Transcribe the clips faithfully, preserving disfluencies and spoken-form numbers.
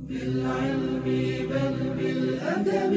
بالعلم بل بالأدب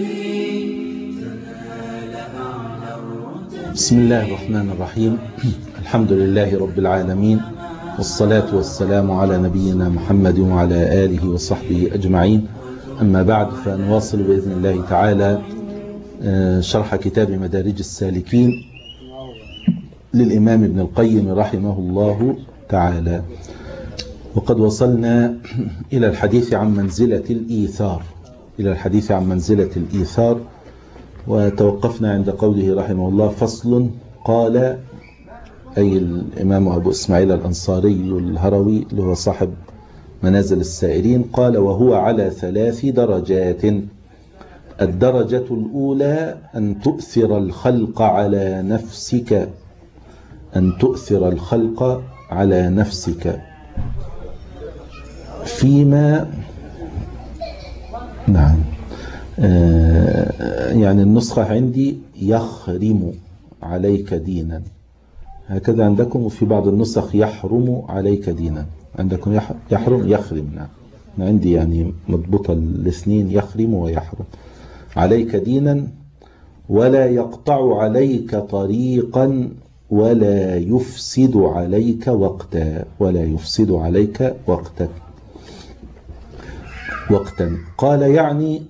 تنال أعلى الرتب. بسم الله الرحمن الرحيم. الحمد لله رب العالمين، والصلاة والسلام على نبينا محمد وعلى آله وصحبه أجمعين. أما بعد، فنواصل بإذن الله تعالى شرح كتاب مدارج السالكين للإمام ابن القيم رحمه الله تعالى. وقد وصلنا إلى الحديث عن منزلة الإيثار إلى الحديث عن منزلة الإيثار وتوقفنا عند قوله رحمه الله: فصل. قال أي الإمام أبو إسماعيل الأنصاري الهروي اللي هو صاحب منازل السائرين، قال: وهو على ثلاث درجات. الدرجة الأولى أن تؤثر الخلق على نفسك أن تؤثر الخلق على نفسك فيما نعم آه يعني النسخة عندي يخرم عليك دينا، هكذا عندكم، وفي بعض النسخ يحرم عليك دينا. عندكم يحرم يخرم. نعم، عندي يعني مضبوطة الاثنين، يخرم ويحرم. عليك دينا ولا يقطع عليك طريقا ولا يفسد عليك وقتا ولا يفسد عليك وقتا وقتا قال: يعني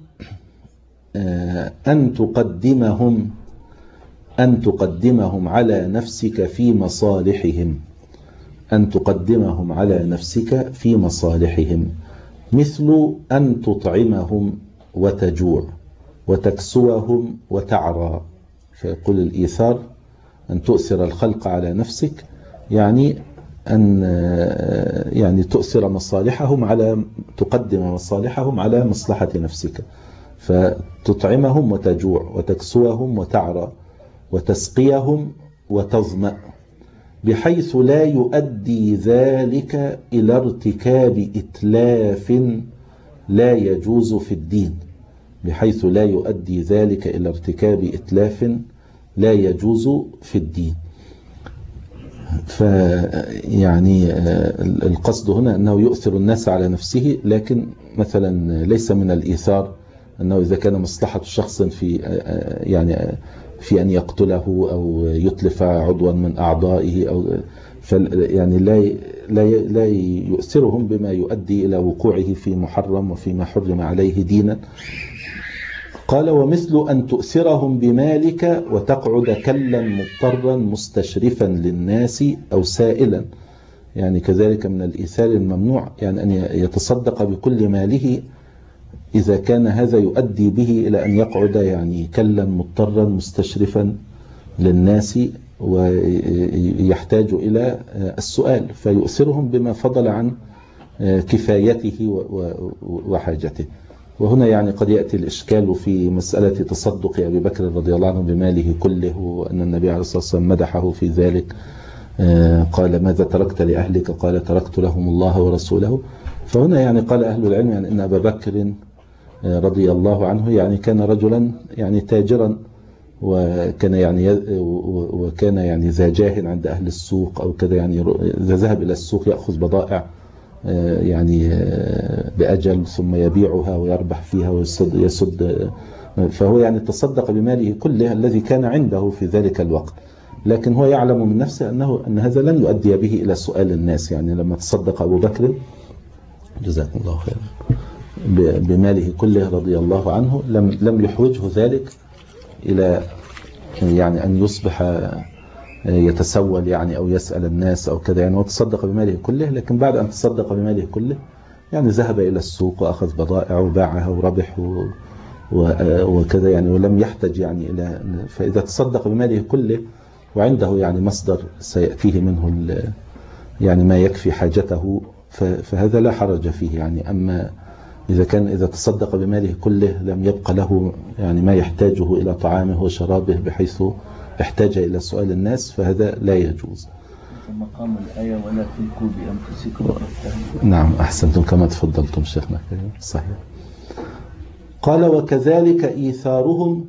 أن تقدمهم أن تقدمهم على نفسك في مصالحهم أن تقدمهم على نفسك في مصالحهم مثل أن تطعمهم وتجوع وتكسوهم وتعرى. فيقول الإيثار أن تؤثر الخلق على نفسك، يعني أن يعني تؤثر مصالحهم على تقدم مصالحهم على مصلحة نفسك، فتطعمهم وتجوع وتكسوهم وتعرى وتسقيهم وتظمأ، بحيث لا يؤدي ذلك إلى ارتكاب إتلاف لا يجوز في الدين بحيث لا يؤدي ذلك إلى ارتكاب إتلاف لا يجوز في الدين. فيعني القصد هنا أنه يؤثر الناس على نفسه، لكن مثلا ليس من الإيثار أنه إذا كان مصلحة شخص في يعني في أن يقتله أو يتلف عضوا من أعضائه أو يعني لا لا لا يؤثرهم بما يؤدي إلى وقوعه في محرم وفيما حرم عليه دينا. قال: ومثل أن تؤثرهم بمالك وتقعد كلا مضطرا مستشرفا للناس أو سائلا، يعني كذلك من الإيثار الممنوع، يعني أن يتصدق بكل ماله إذا كان هذا يؤدي به إلى أن يقعد يعني كلا مضطرا مستشرفا للناس ويحتاج إلى السؤال، فيؤثرهم بما فضل عن كفايته وحاجته. وهنا يعني قد يأتي الإشكال في مسألة تصدق أبي بكر رضي الله عنه بماله كله، وأن النبي عليه الصلاة والسلام مدحه في ذلك. قال: ماذا تركت لأهلك؟ قال: تركت لهم الله ورسوله. فهنا يعني قال أهل العلم يعني أن أبا بكر رضي الله عنه يعني كان رجلا يعني تاجرا، وكان يعني وكان يعني ذا جاه عند أهل السوق أو كذا، يعني إذا ذهب إلى السوق يأخذ بضائع يعني بأجل ثم يبيعها ويربح فيها ويسد يسد فهو يعني تصدق بماله كله الذي كان عنده في ذلك الوقت، لكن هو يعلم من نفسه أنه أن هذا لن يؤدي به إلى سؤال الناس. يعني لما تصدق أبو بكر جزاكم الله خير بماله كله رضي الله عنه، لم لم يحوجه ذلك إلى يعني أن يصبح يتسول يعني أو يسأل الناس أو كذا، يعني هو تصدق بماله كله، لكن بعد أن تصدق بماله كله يعني ذهب إلى السوق وأخذ بضائع وباعها وربح وكذا، يعني ولم يحتاج يعني إلى. فإذا تصدق بماله كله وعنده يعني مصدر سيأتيه منه يعني ما يكفي حاجته، فهذا لا حرج فيه يعني. أما إذا كان إذا تصدق بماله كله لم يبق له يعني ما يحتاجه إلى طعامه وشرابه بحيث احتاج إلى سؤال الناس، فهذا لا يجوز. مقام الآية: ولا تلقوا بأنفسكم. نعم، أحسنتم كما تفضلتم شيخنا. صحيح. قال: وكذلك إيثارهم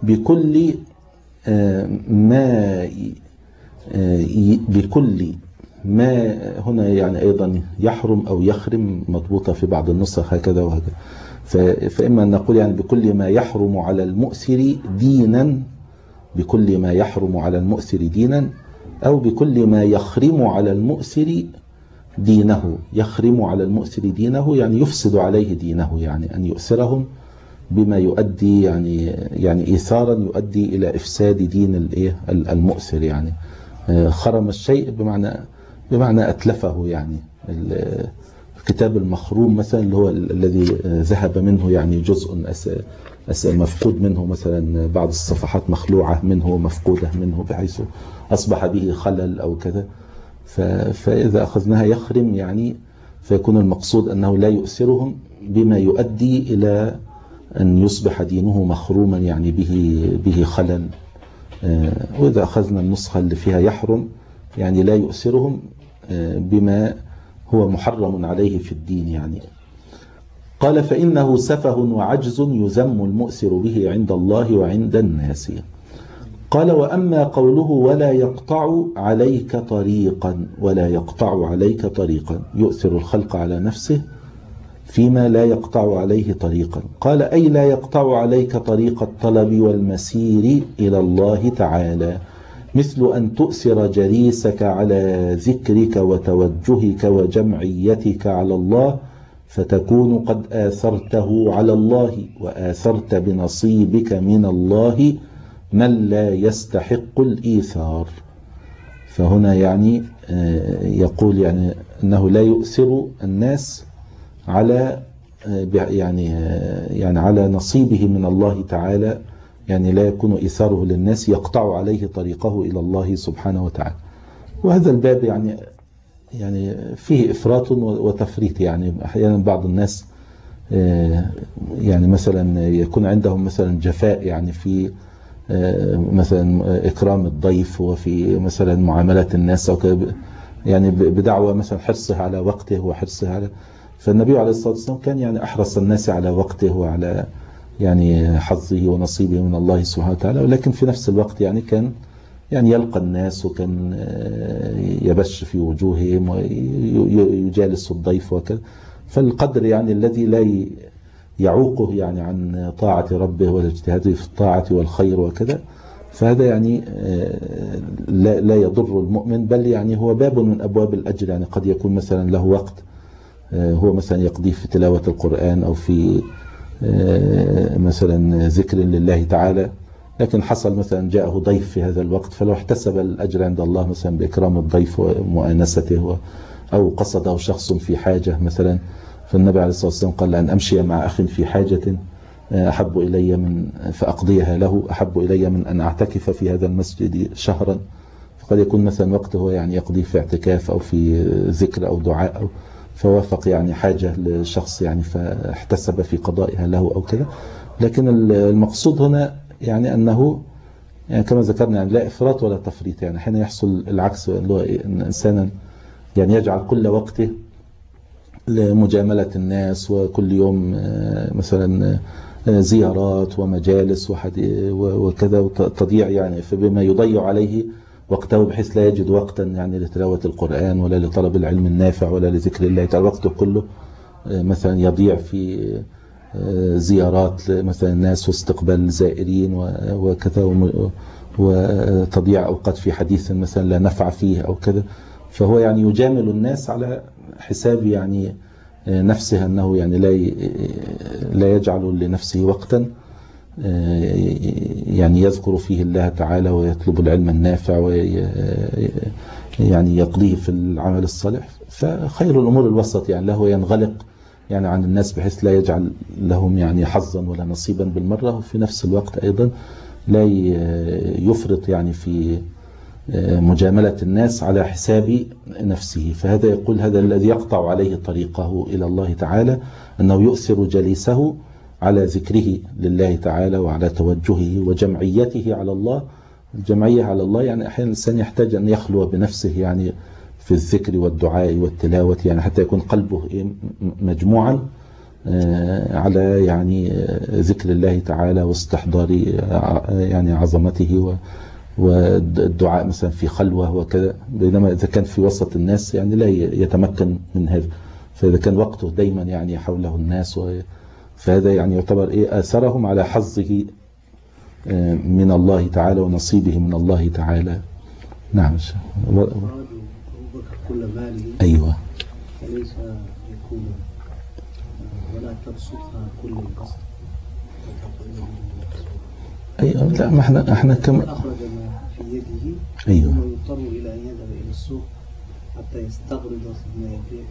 بكل ما بكل ما هنا يعني أيضا يحرم أو يخرم مضبوطة في بعض النسخ هكذا وهكذا. فإما أن نقول يعني بكل ما يحرم على المؤثر دينا، بكل ما يحرم على المؤثر دينا، أو بكل ما يخرم على المؤثر دينه. يخرم على المؤثر دينه يعني يفسد عليه دينه، يعني أن يؤثرهم بما يؤدي يعني يعني إيثارا يؤدي إلى إفساد دين الإيه المؤثر. يعني خرم الشيء بمعنى بمعنى أتلفه. يعني الكتاب المخروم مثلا اللي هو الذي ذهب منه يعني جزء مفقود منه، مثلا بعض الصفحات مخلوعة منه مفقودة منه بحيث أصبح به خلل أو كذا. فإذا أخذناها يخرم يعني فيكون المقصود أنه لا يؤثرهم بما يؤدي إلى أن يصبح دينه مخروما يعني به به خلل. وإذا أخذنا النسخة اللي فيها يحرم يعني لا يؤثرهم بما هو محرم عليه في الدين. يعني قال فإنه سفه وعجز يذم المؤثر به عند الله وعند الناس. قال وأما قوله ولا يقطع عليك طريقا، ولا يقطع عليك طريقا يؤثر الخلق على نفسه فيما لا يقطع عليه طريقا. قال أي لا يقطع عليك طريق الطلب والمسير إلى الله تعالى، مثل أن تؤثر جليسك على ذكرك وتوجهك وجمعيتك على الله، فتكون قد آثرته على الله وآثرت بنصيبك من الله من لا يستحق الإيثار. فهنا يعني يقول يعني أنه لا يؤثر الناس على يعني يعني على نصيبه من الله تعالى، يعني لا يكون إيثاره للناس يقطع عليه طريقه إلى الله سبحانه وتعالى. وهذا الباب يعني يعني فيه إفراط وتفريط. يعني أحيانا بعض الناس يعني مثلا يكون عندهم مثلا جفاء يعني في مثلا إكرام الضيف وفي مثلا معاملة الناس أو يعني بدعوة مثلا حرصه على وقته وحرصه على. فالنبي عليه الصلاة والسلام كان يعني أحرص الناس على وقته وعلى يعني حظه ونصيبه من الله سبحانه وتعالى، ولكن في نفس الوقت يعني كان يعني يلقى الناس وكان يبش في وجوههم ويجالس الضيف وكذا. فالقدر يعني الذي لا يعوقه يعني عن طاعة ربه والاجتهاد في الطاعة والخير وكذا، فهذا يعني لا لا يضر المؤمن، بل يعني هو باب من أبواب الأجر. يعني قد يكون مثلا له وقت هو مثلا يقضيه في تلاوة القرآن أو في مثلا ذكر لله تعالى، لكن حصل مثلا جاءه ضيف في هذا الوقت، فلو احتسب الأجر عند الله مثلا بإكرام الضيف ومؤانسته، أو قصده شخص في حاجة مثلا. فالنبي عليه الصلاة والسلام قال لأن أمشي مع أخ في حاجة أحب إلي من فأقضيها له أحب إلي من أن أعتكف في هذا المسجد شهرا. فقد يكون مثلا وقته يعني يقضي في اعتكاف أو في ذكر أو دعاء، أو فوافق يعني حاجة لشخص يعني فاحتسب في قضائها له أو كذا. لكن المقصود هنا يعني أنه يعني كما ذكرنا يعني لا إفراط ولا تفريط. يعني حين يحصل العكس، اللي هو إن إنسانا يعني يجعل كل وقته لمجاملة الناس، وكل يوم مثلا زيارات ومجالس وكذا وتضيع يعني فبما يضيع عليه وقته، بحيث لا يجد وقتا يعني لتلاوة القرآن ولا لطلب العلم النافع ولا لذكر الله تعالى. وقته كله مثلا يضيع في زيارات مثلا الناس واستقبال زائرين وكذا، وتضيع أوقات في حديث مثلا لا نفع فيه أو كذا. فهو يعني يجامل الناس على حساب يعني نفسه، أنه يعني لا لا يجعل لنفسه وقتا يعني يذكر فيه الله تعالى ويطلب العلم النافع ويعني يقضيه في العمل الصالح. فخير الأمور الوسط، يعني له ينغلق يعني عن الناس بحيث لا يجعل لهم يعني حظا ولا نصيبا بالمرة، وفي نفس الوقت أيضا لا يفرط يعني في مجاملة الناس على حساب نفسه. فهذا يقول هذا الذي يقطع عليه طريقه إلى الله تعالى أنه يؤثر جليسه على ذكره لله تعالى وعلى توجهه وجمعيته على الله. الجمعية على الله يعني أحيانا الإنسان يحتاج أن يخلو بنفسه يعني في الذكر والدعاء والتلاوة، يعني حتى يكون قلبه مجموعا على يعني ذكر الله تعالى واستحضار يعني عظمته والدعاء مثلا في خلوة وكذا، بينما إذا كان في وسط الناس يعني لا يتمكن من هذا. فإذا كان وقته دايما يعني حوله الناس، فهذا يعني يعتبر إيه آثرهم على حظه من الله تعالى ونصيبه من الله تعالى. نعم. أبو بكر كل ماله أيوة، فليس يكون ولا تبسطها كل البسط. أيوة، لا ما احنا احنا كم أخرج ما في يده. أيوة، ثم يضطر إلى أن يذهب إلى السوق حتى يستغرض ثم يبيع.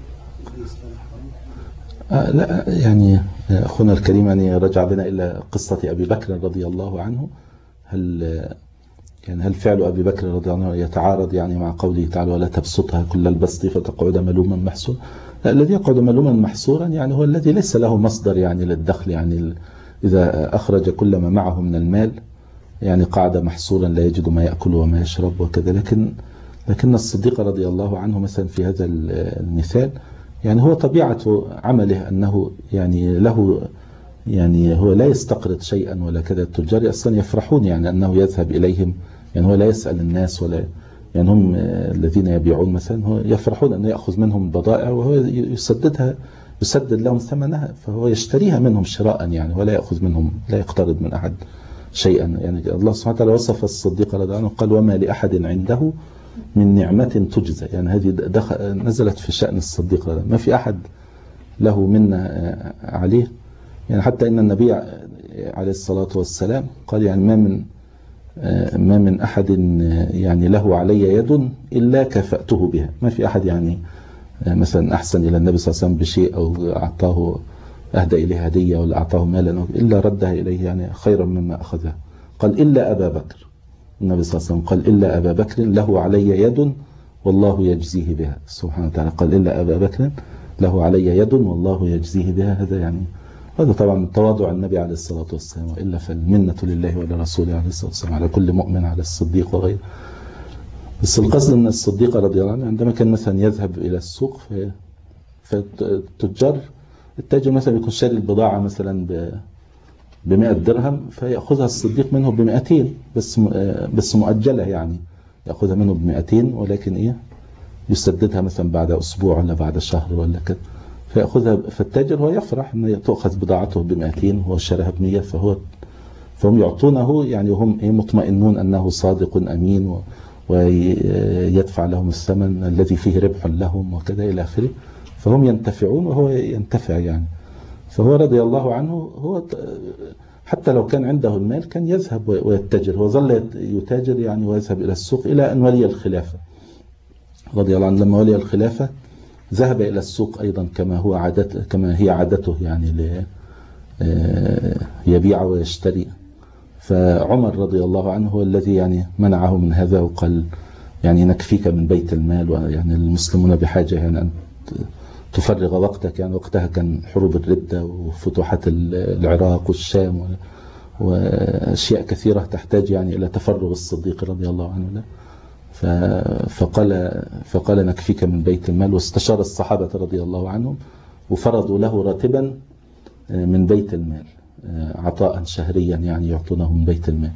آه لا يعني أخونا الكريم يعني رجع بنا إلى قصة أبي بكر رضي الله عنه. هل يعني هل فعل أبي بكر رضي الله عنه يتعارض يعني مع قوله تعالى ولا تبسطها كل البسط فتقعد ملوما محسورا؟ الذي يقعد ملوما محسورا يعني هو الذي ليس له مصدر يعني للدخل، يعني إذا أخرج كل ما معه من المال يعني قعد محسورا لا يجد ما يأكل وما يشرب وكذا. لكن لكن الصديق رضي الله عنه مثلا في هذا المثال يعني هو طبيعة عمله أنه يعني له يعني هو لا يستقرض شيئا ولا كذا. التجار أصلا يفرحون يعني أنه يذهب إليهم، يعني هو لا يسأل الناس ولا يعني هم الذين يبيعون مثلا هو يفرحون أنه يأخذ منهم البضائع وهو يسددها يسدد لهم ثمنها، فهو يشتريها منهم شراء يعني ولا يأخذ منهم لا يقترض من أحد شيئا. يعني الله سبحانه وتعالى وصف الصديق رضي الله عنه قال وما لأحد عنده من نعمة تجزى، يعني هذه نزلت في شأن الصديق. ما في أحد له منا عليه، يعني حتى إن النبي عليه الصلاة والسلام قال يعني ما من ما من أحد يعني له علي يد إلا كفأته بها. ما في أحد يعني مثلا أحسن إلى النبي صلى الله عليه وسلم بشيء أو أعطاه أهدى إليه هدية ولا أعطاه مالا إلا ردها إليه يعني خيرا مما أخذها. قال إلا أبا بكر، النبي صلى الله عليه وسلم قال إلا أبا بكر له علي يد والله يجزيه بها سبحانه وتعالى. قال إلا أبا بكر له علي يد والله يجزيه بها. هذا يعني هذا طبعا من تواضع النبي عليه الصلاة والسلام، وإلا فالمنة لله ولرسوله عليه الصلاة والسلام على كل مؤمن على الصديق وغيره. بس القصد أن الصديق رضي الله عنه عندما كان مثلا يذهب إلى السوق فالتجار التاجر مثلا يكون شاري البضاعة مثلا بمئة درهم فيأخذها الصديق منه بمئتين بس بس مؤجلة، يعني يأخذها منه بمئتين ولكن إيه يسددها مثلا بعد أسبوع ولا بعد شهر ولا كده، فيأخذها. فالتاجر هو يفرح أن تأخذ بضاعته بمئتين وهو شراها بمية، فهو فهم يعطونه يعني وهم إيه مطمئنون أنه صادق أمين ويدفع لهم الثمن الذي فيه ربح لهم وكذا إلى آخره، فهم ينتفعون وهو ينتفع يعني. فهو رضي الله عنه هو حتى لو كان عنده المال كان يذهب ويتجر، هو ظل يتاجر يعني ويذهب إلى السوق إلى أن ولي الخلافة رضي الله عنه. لما ولي الخلافة ذهب إلى السوق أيضا كما هو عادته كما هي عادته يعني ليبيع ويشتري. فعمر رضي الله عنه هو الذي يعني منعه من هذا وقال يعني نكفيك من بيت المال، ويعني المسلمون بحاجة يعني أن تفرغ وقتك، يعني وقتها كان حروب الردة وفتوحات العراق والشام وأشياء كثيرة تحتاج يعني إلى تفرغ الصديق رضي الله عنه له. فقال فقال نكفيك من بيت المال، واستشار الصحابة رضي الله عنهم وفرضوا له راتبا من بيت المال عطاء شهريا يعني يعطونه من بيت المال.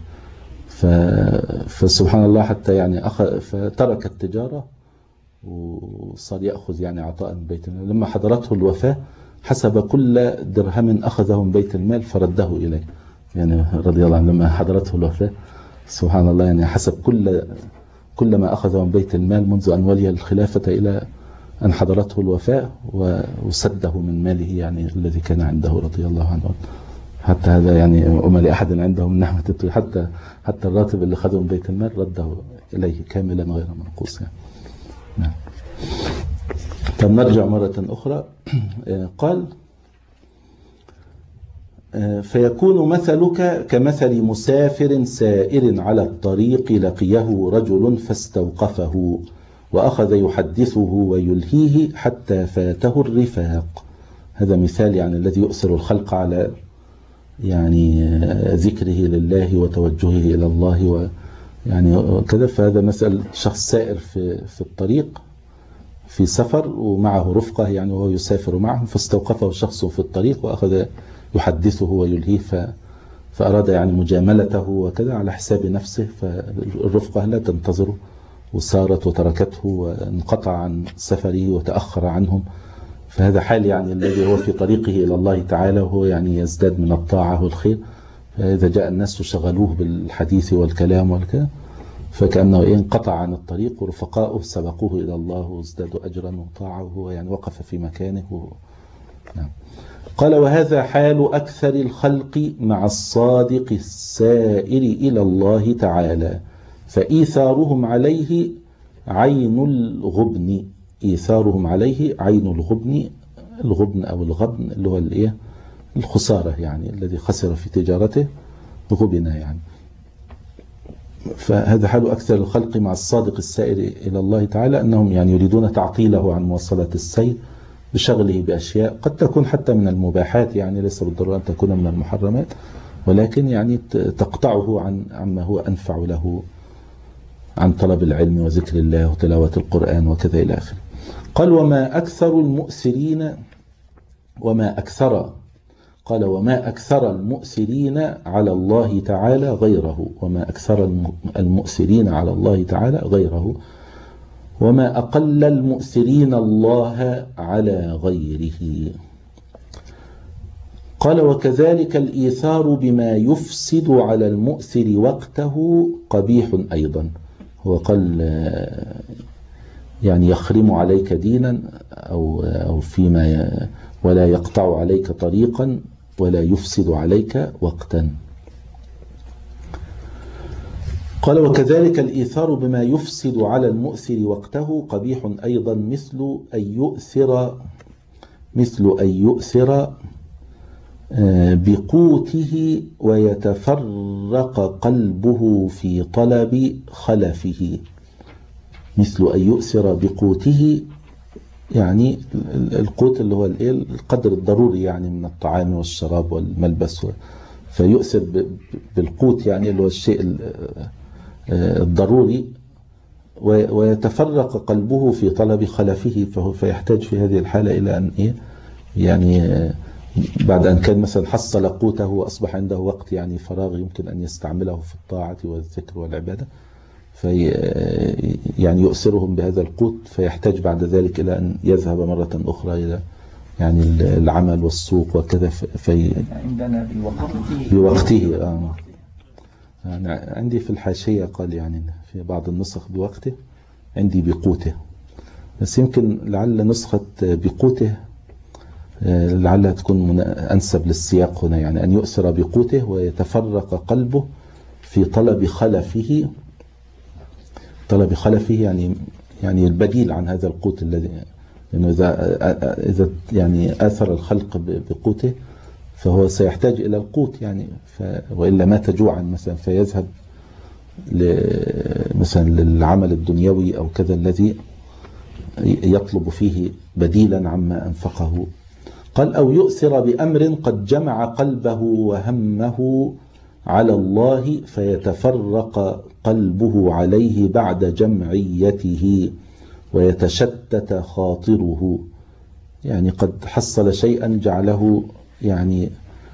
فسبحان الله حتى يعني أخذ فترك التجارة وصار يأخذ يعني عطاء من بيت المال. لما حضرته الوفاة حسب كل درهم أخذه من بيت المال فرده إليه، يعني رضي الله عنه لما حضرته الوفاة سبحان الله يعني حسب كل كل ما أخذه من بيت المال منذ أن ولي الخلافة إلى أن حضرته الوفاة وسده من ماله يعني الذي كان عنده رضي الله عنه. حتى هذا يعني وما لأحد عنده من نعمة التوحيد، حتى حتى الراتب اللي خذه من بيت المال رده إليه كاملا غير منقوص يعني. نعم. طب نرجع مرة أخرى. قال فيكون مثلك كمثل مسافر سائر على الطريق لقيه رجل فاستوقفه وأخذ يحدثه ويلهيه حتى فاته الرفاق. هذا مثال يعني الذي يؤثر الخلق على يعني ذكره لله وتوجهه إلى الله ويعني كذا. فهذا مثل شخص سائر في في الطريق في سفر ومعه رفقة يعني وهو يسافر معهم، فاستوقفه شخص في الطريق وأخذ يحدثه ويلهيه فأراد يعني مجاملته وكذا على حساب نفسه، فالرفقة لا تنتظره وسارت وتركته وانقطع عن سفره وتأخر عنهم. فهذا حال يعني الذي هو في طريقه إلى الله تعالى، وهو يعني يزداد من الطاعة والخير. فإذا جاء الناس شغلوه بالحديث والكلام والكلام فكأنه انقطع عن الطريق، ورفقاؤه سبقوه إلى الله وازدادوا أجرا وطاعة، وهو يعني وقف في مكانه و... نعم. قال: وهذا حال أكثر الخلق مع الصادق السائر إلى الله تعالى، فإيثارهم عليه عين الغبن. إيثارهم عليه عين الغبن، الغبن أو الغبن اللي هو الإيه؟ الخسارة، يعني الذي خسر في تجارته غبن يعني. فهذا حال أكثر الخلق مع الصادق السائر إلى الله تعالى، أنهم يعني يريدون تعطيله عن مواصلة السير بشغله بأشياء قد تكون حتى من المباحات، يعني ليس بالضرورة أن تكون من المحرمات، ولكن يعني تقطعه عن عما هو أنفع له، عن طلب العلم وذكر الله وتلاوة القرآن وكذا إلى آخره. قال: وما أكثر المؤثرين وما أكثر قال وما أكثر المؤثرين على الله تعالى غيره وما أكثر المؤثرين على الله تعالى غيره وما أقل المؤثرين الله على غيره. قال: وكذلك الإيثار بما يفسد على المؤثر وقته قبيح أيضا. هو قال يعني يخرم عليك دينا أو أو فيما ولا يقطع عليك طريقا ولا يفسد عليك وقتا. قال: وكذلك الإيثار بما يفسد على المؤثر وقته قبيح أيضا، مثل أن يؤثر مثل أن يؤثر بقوته ويتفرق قلبه في طلب خلفه. مثل أن يؤثر بقوته، يعني القوت اللي هو القدر الضروري يعني من الطعام والشراب والملبس، فيؤثر بالقوت يعني اللي هو الشيء الضروري، ويتفرق قلبه في طلب خلفه، فهو فيحتاج في هذه الحالة إلى أن إيه يعني بعد أن كان مثلا حصل قوته وأصبح عنده وقت يعني فراغ يمكن أن يستعمله في الطاعة والذكر والعبادة، في يعني يؤثرهم بهذا القوت، فيحتاج بعد ذلك إلى أن يذهب مرة أخرى إلى يعني العمل والسوق وكذا. في عندنا بوقته بوقته آه. يعني عندي في الحاشية قال يعني في بعض النسخ بوقته، عندي بقوته، بس يمكن لعل نسخة بقوته لعلها تكون أنسب للسياق هنا، يعني أن يؤثر بقوته ويتفرق قلبه في طلب خلفه. طلب خلفه يعني يعني البديل عن هذا القوت الذي، لأنه إذا إذا يعني آثر الخلق بقوته فهو سيحتاج إلى القوت يعني، وإلا مات جوعا مثلا، فيذهب مثلا للعمل الدنيوي أو كذا الذي يطلب فيه بديلا عما أنفقه. قال: أو يؤثر بأمر قد جمع قلبه وهمه على الله فيتفرق قلبه عليه بعد جمعيته ويتشتت خاطره. يعني قد حصل شيئا جعله يعني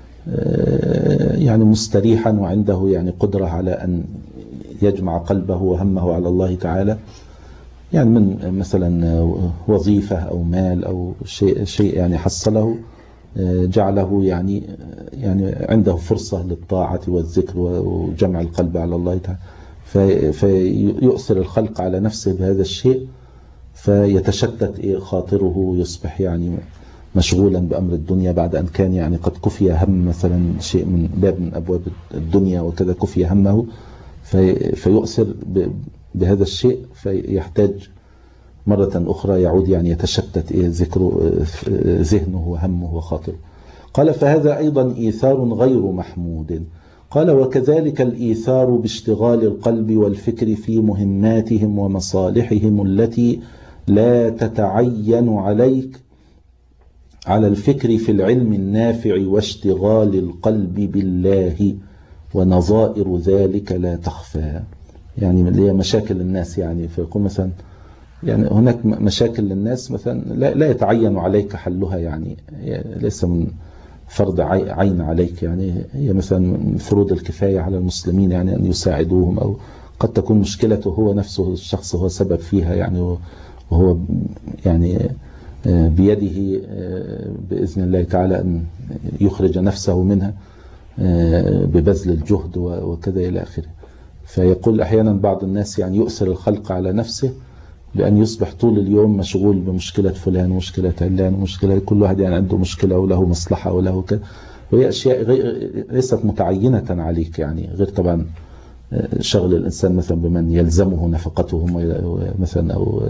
يعني مستريحا وعنده يعني قدرة على أن يجمع قلبه وهمه على الله تعالى، يعني من مثلا وظيفة أو مال أو شيء شيء يعني حصله جعله يعني يعني عنده فرصة للطاعة والذكر وجمع القلب على الله تعالى، فيؤثر الخلق على نفسه بهذا الشيء، فيتشتت خاطره، يصبح يعني مشغولا بأمر الدنيا بعد أن كان يعني قد كفي هم مثلا شيء من باب من أبواب الدنيا وكذا كفي همه، فيؤثر بهذا الشيء، فيحتاج مرة أخرى يعود يعني يتشتت ذكره ذهنه وهمه وخاطره. قال: فهذا أيضا إيثار غير محمود. قال: وكذلك الإيثار باشتغال القلب والفكر في مهماتهم ومصالحهم التي لا تتعين عليك على الفكر في العلم النافع واشتغال القلب بالله، ونظائر ذلك لا تخفى. يعني اللي هي مشاكل الناس، يعني فيكون مثلا يعني هناك مشاكل للناس مثلا لا, لا يتعين عليك حلها، يعني ليس من فرض عين عليك، يعني هي مثلا فروض الكفاية على المسلمين، يعني أن يساعدوهم، أو قد تكون مشكلته هو نفسه الشخص هو سبب فيها، يعني وهو يعني بيده بإذن الله تعالى أن يخرج نفسه منها ببذل الجهد وكذا إلى آخره. فيقول أحيانا بعض الناس يعني يؤثر الخلق على نفسه بأن يصبح طول اليوم مشغول بمشكلة فلان ومشكلة علان ومشكلة، كل واحد يعني عنده مشكلة وله مصلحة وله كذا، وهي أشياء غير ليست متعينة عليك، يعني غير طبعا شغل الإنسان مثلا بمن يلزمه نفقتهم مثلا، أو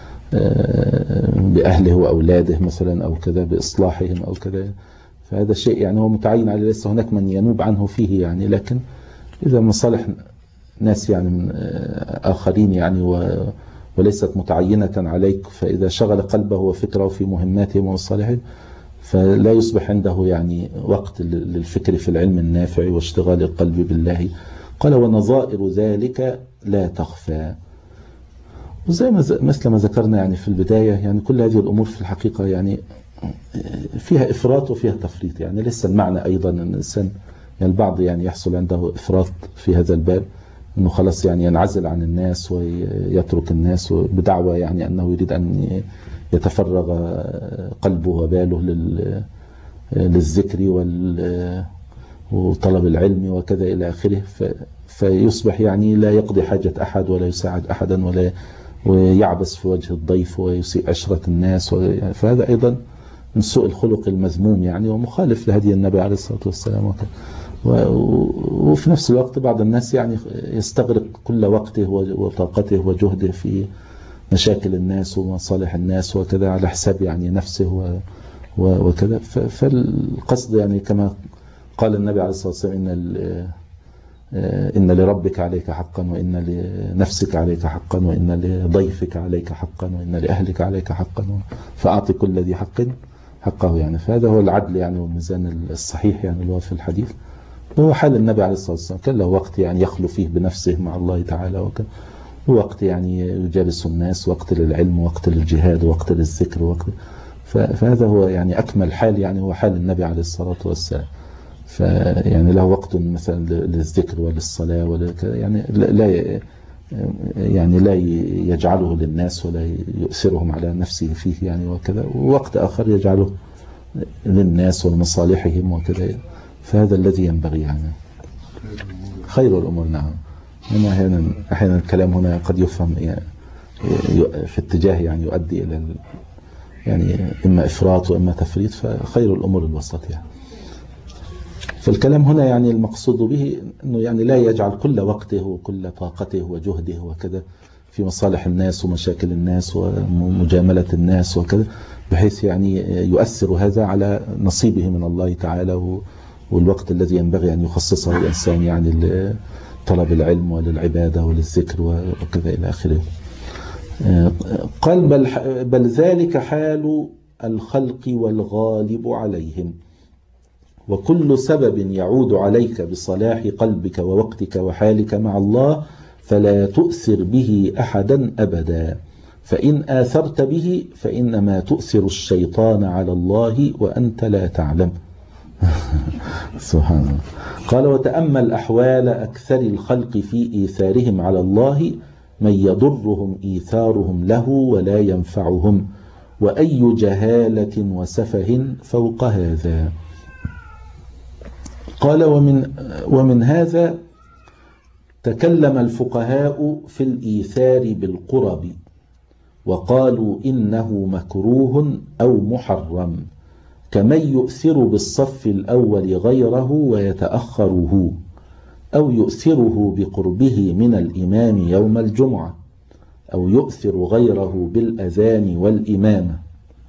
بأهله وأولاده مثلا، أو كذا بإصلاحهم أو كذا، فهذا شيء يعني هو متعين عليه، ليس هناك من ينوب عنه فيه يعني. لكن إذا مصالح ناس يعني من آخرين يعني وليست متعينة عليك، فإذا شغل قلبه وفكره في مهماتهم ومصالحهم فلا يصبح عنده يعني وقت للفكر في العلم النافع واشتغال القلب بالله. قال ونظائر ذلك لا تخفى. وزي ما مثل ما ذكرنا يعني في البداية، يعني كل هذه الأمور في الحقيقة يعني فيها إفراط وفيها تفريط، يعني لسه المعنى أيضا أن الإنسان يعني البعض يعني يحصل عنده إفراط في هذا الباب، أنه خلاص يعني ينعزل عن الناس ويترك الناس بدعوى يعني أنه يريد أن يتفرغ قلبه وباله للذكر وطلب العلم وكذا إلى آخره، فيصبح يعني لا يقضي حاجة أحد ولا يساعد أحدا ولا ويعبس في وجه الضيف ويسيء عشرة الناس، فهذا أيضا من سوء الخلق المذموم يعني، ومخالف لهدي النبي عليه الصلاة والسلام وكذا. وفي نفس الوقت بعض الناس يعني يستغرق كل وقته وطاقته وجهده في مشاكل الناس ومصالح الناس وكذا على حساب يعني نفسه وكذا. فالقصد يعني كما قال النبي عليه الصلاة والسلام إن إن لربك عليك حقا، وإن لنفسك عليك حقا، وإن لضيفك عليك حقا، وإن لأهلك عليك حقا، فأعطي كل ذي حق حقه يعني. فهذا هو العدل يعني والميزان الصحيح يعني اللي هو في الحديث، وهو حال النبي عليه الصلاة والسلام. كان له وقت يعني يخلو فيه بنفسه مع الله تعالى، وكان وقت يعني يجالس الناس، وقت للعلم، وقت للجهاد، وقت للذكر، وقت فهذا هو يعني أكمل حال يعني هو حال النبي عليه الصلاة والسلام. فيعني له وقت مثلا للذكر وللصلاة ولا يعني لا يعني لا يجعله للناس ولا يؤثرهم على نفسه فيه يعني وكذا، ووقت آخر يجعله للناس ولمصالحهم وكذا. فهذا الذي ينبغي يعني خير الأمور. نعم، هنا أحيانا أحيانا الكلام هنا قد يفهم يعني في اتجاه يعني يؤدي إلى يعني إما إفراط وإما تفريط، فخير الأمور الوسط يعني. فالكلام هنا يعني المقصود به أنه يعني لا يجعل كل وقته وكل طاقته وجهده وكذا في مصالح الناس ومشاكل الناس ومجاملة الناس وكذا، بحيث يعني يؤثر هذا على نصيبه من الله تعالى والوقت الذي ينبغي أن يخصصه الإنسان يعني لطلب العلم وللعبادة وللذكر وكذا إلى آخره. قال بل, بل ذلك حال الخلق والغالب عليهم، وكل سبب يعود عليك بصلاح قلبك ووقتك وحالك مع الله فلا تؤثر به أحدا أبدا، فإن آثرت به فإنما تؤثر الشيطان على الله وأنت لا تعلم. سبحان الله. قال وتأمل أحوال أكثر الخلق في إيثارهم على الله، من يضرهم إيثارهم له ولا ينفعهم، وأي جهالة وسفه فوق هذا. قال ومن, ومن هذا تكلم الفقهاء في الإيثار بالقرب، وقالوا إنه مكروه أو محرم، كمن يؤثر بالصف الأول غيره ويتأخره، أو يؤثره بقربه من الإمام يوم الجمعة، أو يؤثر غيره بالأذان والإمامة.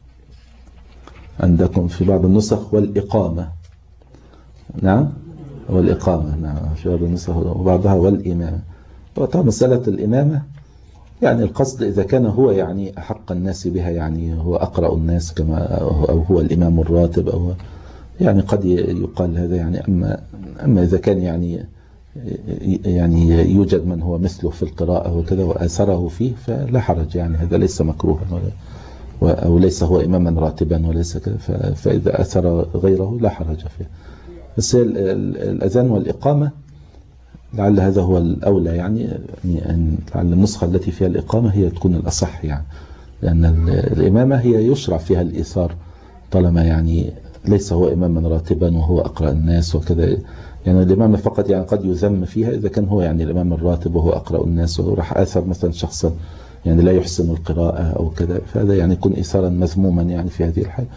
عندكم في بعض النسخ والإقامة. نعم، والإقامة. نعم، في بعض النسخ وبعضها والإمامة. طبعا مسألة الإمامة يعني القصد إذا كان هو يعني أحق الناس بها، يعني هو أقرأ الناس كما أو هو الإمام الراتب، أو يعني قد يقال هذا يعني. أما أما إذا كان يعني يعني يوجد من هو مثله في القراءة وكذا وآثره فيه فلا حرج يعني، هذا ليس مكروها أو ليس هو إماما راتبا وليس كذا، فإذا أثر غيره لا حرج فيه. بس الأذان والإقامة لعل هذا هو الأولى، يعني أن لعل النسخة التي فيها الإقامة هي تكون الأصح، يعني لأن الإمامة هي يشرع فيها الإيثار طالما يعني ليس هو إماما راتبا وهو أقرأ الناس وكذا. يعني الإمامة فقط يعني قد يذم فيها إذا كان هو يعني الإمام الراتب وهو أقرأ الناس وراح آثر مثلا شخصا يعني لا يحسن القراءة أو كذا، فهذا يعني يكون إيثارا مذموما يعني في هذه الحالة.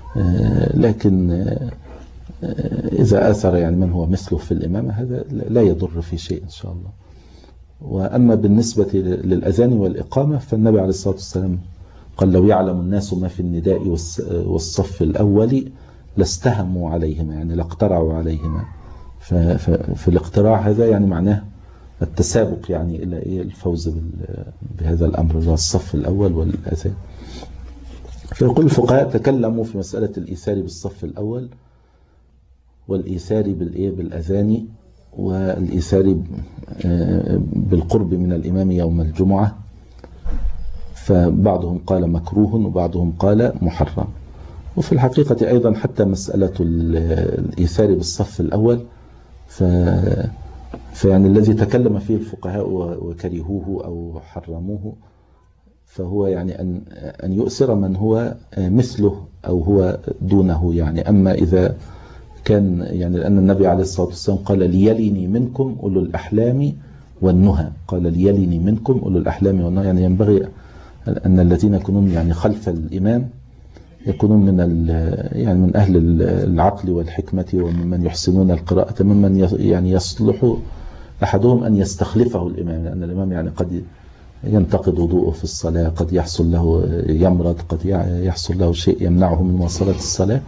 لكن إذا آثر يعني من هو مثله في الإمامة هذا لا يضر في شيء إن شاء الله. وأما بالنسبة للأذان والإقامة فالنبي عليه الصلاة والسلام قال لو يعلم الناس ما في النداء والصف الأول لاستهموا عليهما، يعني لاقترعوا عليهما. ففي الاقتراع هذا يعني معناه التسابق يعني إلى الفوز بهذا الأمر، هو الصف الأول والأذان. فيقول الفقهاء تكلموا في مسألة الإيثار بالصف الأول والإيثار بالأذان والإيثار بالقرب من الإمام يوم الجمعة، فبعضهم قال مكروه وبعضهم قال محرم. وفي الحقيقة أيضا حتى مسألة الإيثار بالصف الأول ف فيعني الذي تكلم فيه الفقهاء وكرهوه أو حرموه فهو يعني أن أن يؤثر من هو مثله أو هو دونه. يعني أما إذا كان يعني لأن النبي عليه الصلاة والسلام قال ليلني منكم أولو الأحلام والنهى، قال ليلني منكم أولو الأحلام والنهى، يعني ينبغي أن الذين يكونون يعني خلف الإمام يكونون من يعني من أهل العقل والحكمة وممن يحسنون القراءة، ممن يعني يصلح أحدهم أن يستخلفه الإمام، لأن الإمام يعني قد ينتقد وضوءه في الصلاة، قد يحصل له يمرض، قد يحصل له شيء يمنعه من مواصلة الصلاة،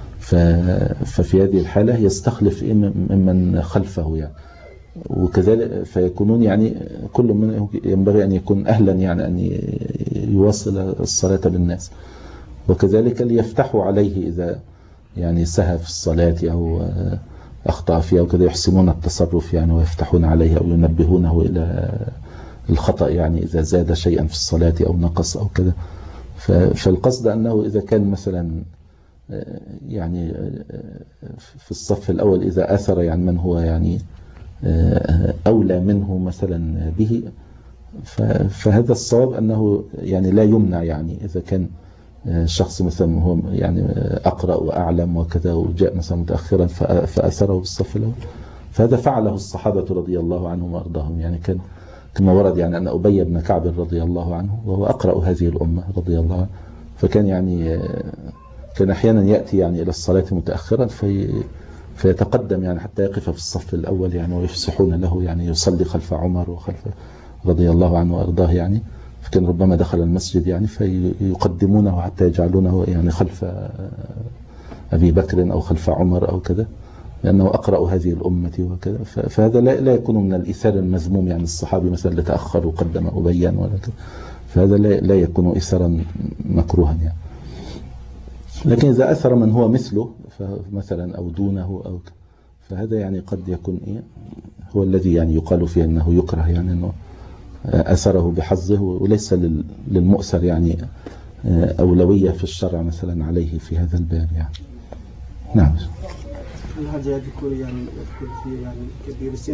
ففي هذه الحالة يستخلف ممن خلفه يعني. وكذلك فيكونون يعني كل من ينبغي أن يكون أهلا يعني أن يواصل الصلاة بالناس، وكذلك ليفتحوا عليه إذا يعني سهى في الصلاة أو أخطأ فيها وكذا، يحسنون التصرف يعني ويفتحون عليه أو ينبهونه إلى الخطأ يعني إذا زاد شيئا في الصلاة أو نقص أو كذا. فالقصد أنه إذا كان مثلا يعني في الصف الأول إذا أثر يعني من هو يعني أولى منه مثلا به، فهذا الصواب أنه يعني لا يمنع، يعني إذا كان شخص مثلا هو يعني أقرأ وأعلم وكذا وجاء مثلا متأخرا فأثره بالصف الأول، فهذا فعله الصحابة رضي الله عنهم وأرضاهم. يعني كان كما ورد يعني أن أبي بن كعب رضي الله عنه وهو أقرأ هذه الأمة رضي الله عنه، فكان يعني كان أحيانا يأتي يعني إلى الصلاة متأخرا في فيتقدم يعني حتى يقف في الصف الأول يعني ويفسحون له يعني يصلي خلف عمر وخلف رضي الله عنه وأرضاه يعني. فكان ربما دخل المسجد يعني فيقدمونه حتى يجعلونه يعني خلف أبي بكر أو خلف عمر أو كذا، لأنه أقرأ هذه الأمة وكذا. فهذا لا يكون من الإيثار المذموم، يعني الصحابي مثلا اللي تأخر وقدم أبيا ولا كذا، فهذا لا يكون إيثارا مكروها يعني. لكن إذا أثر من هو مثله مثلا أو دونه أو كذا، فهذا يعني قد يكون إيه هو الذي يعني يقال فيه أنه يكره، يعني أنه أثره بحظه وليس للمؤثر يعني أولوية في الشرع مثلا عليه في هذا الباب يعني. نعم. هل هذا يذكر يعني يدخل في يعني كبير السن؟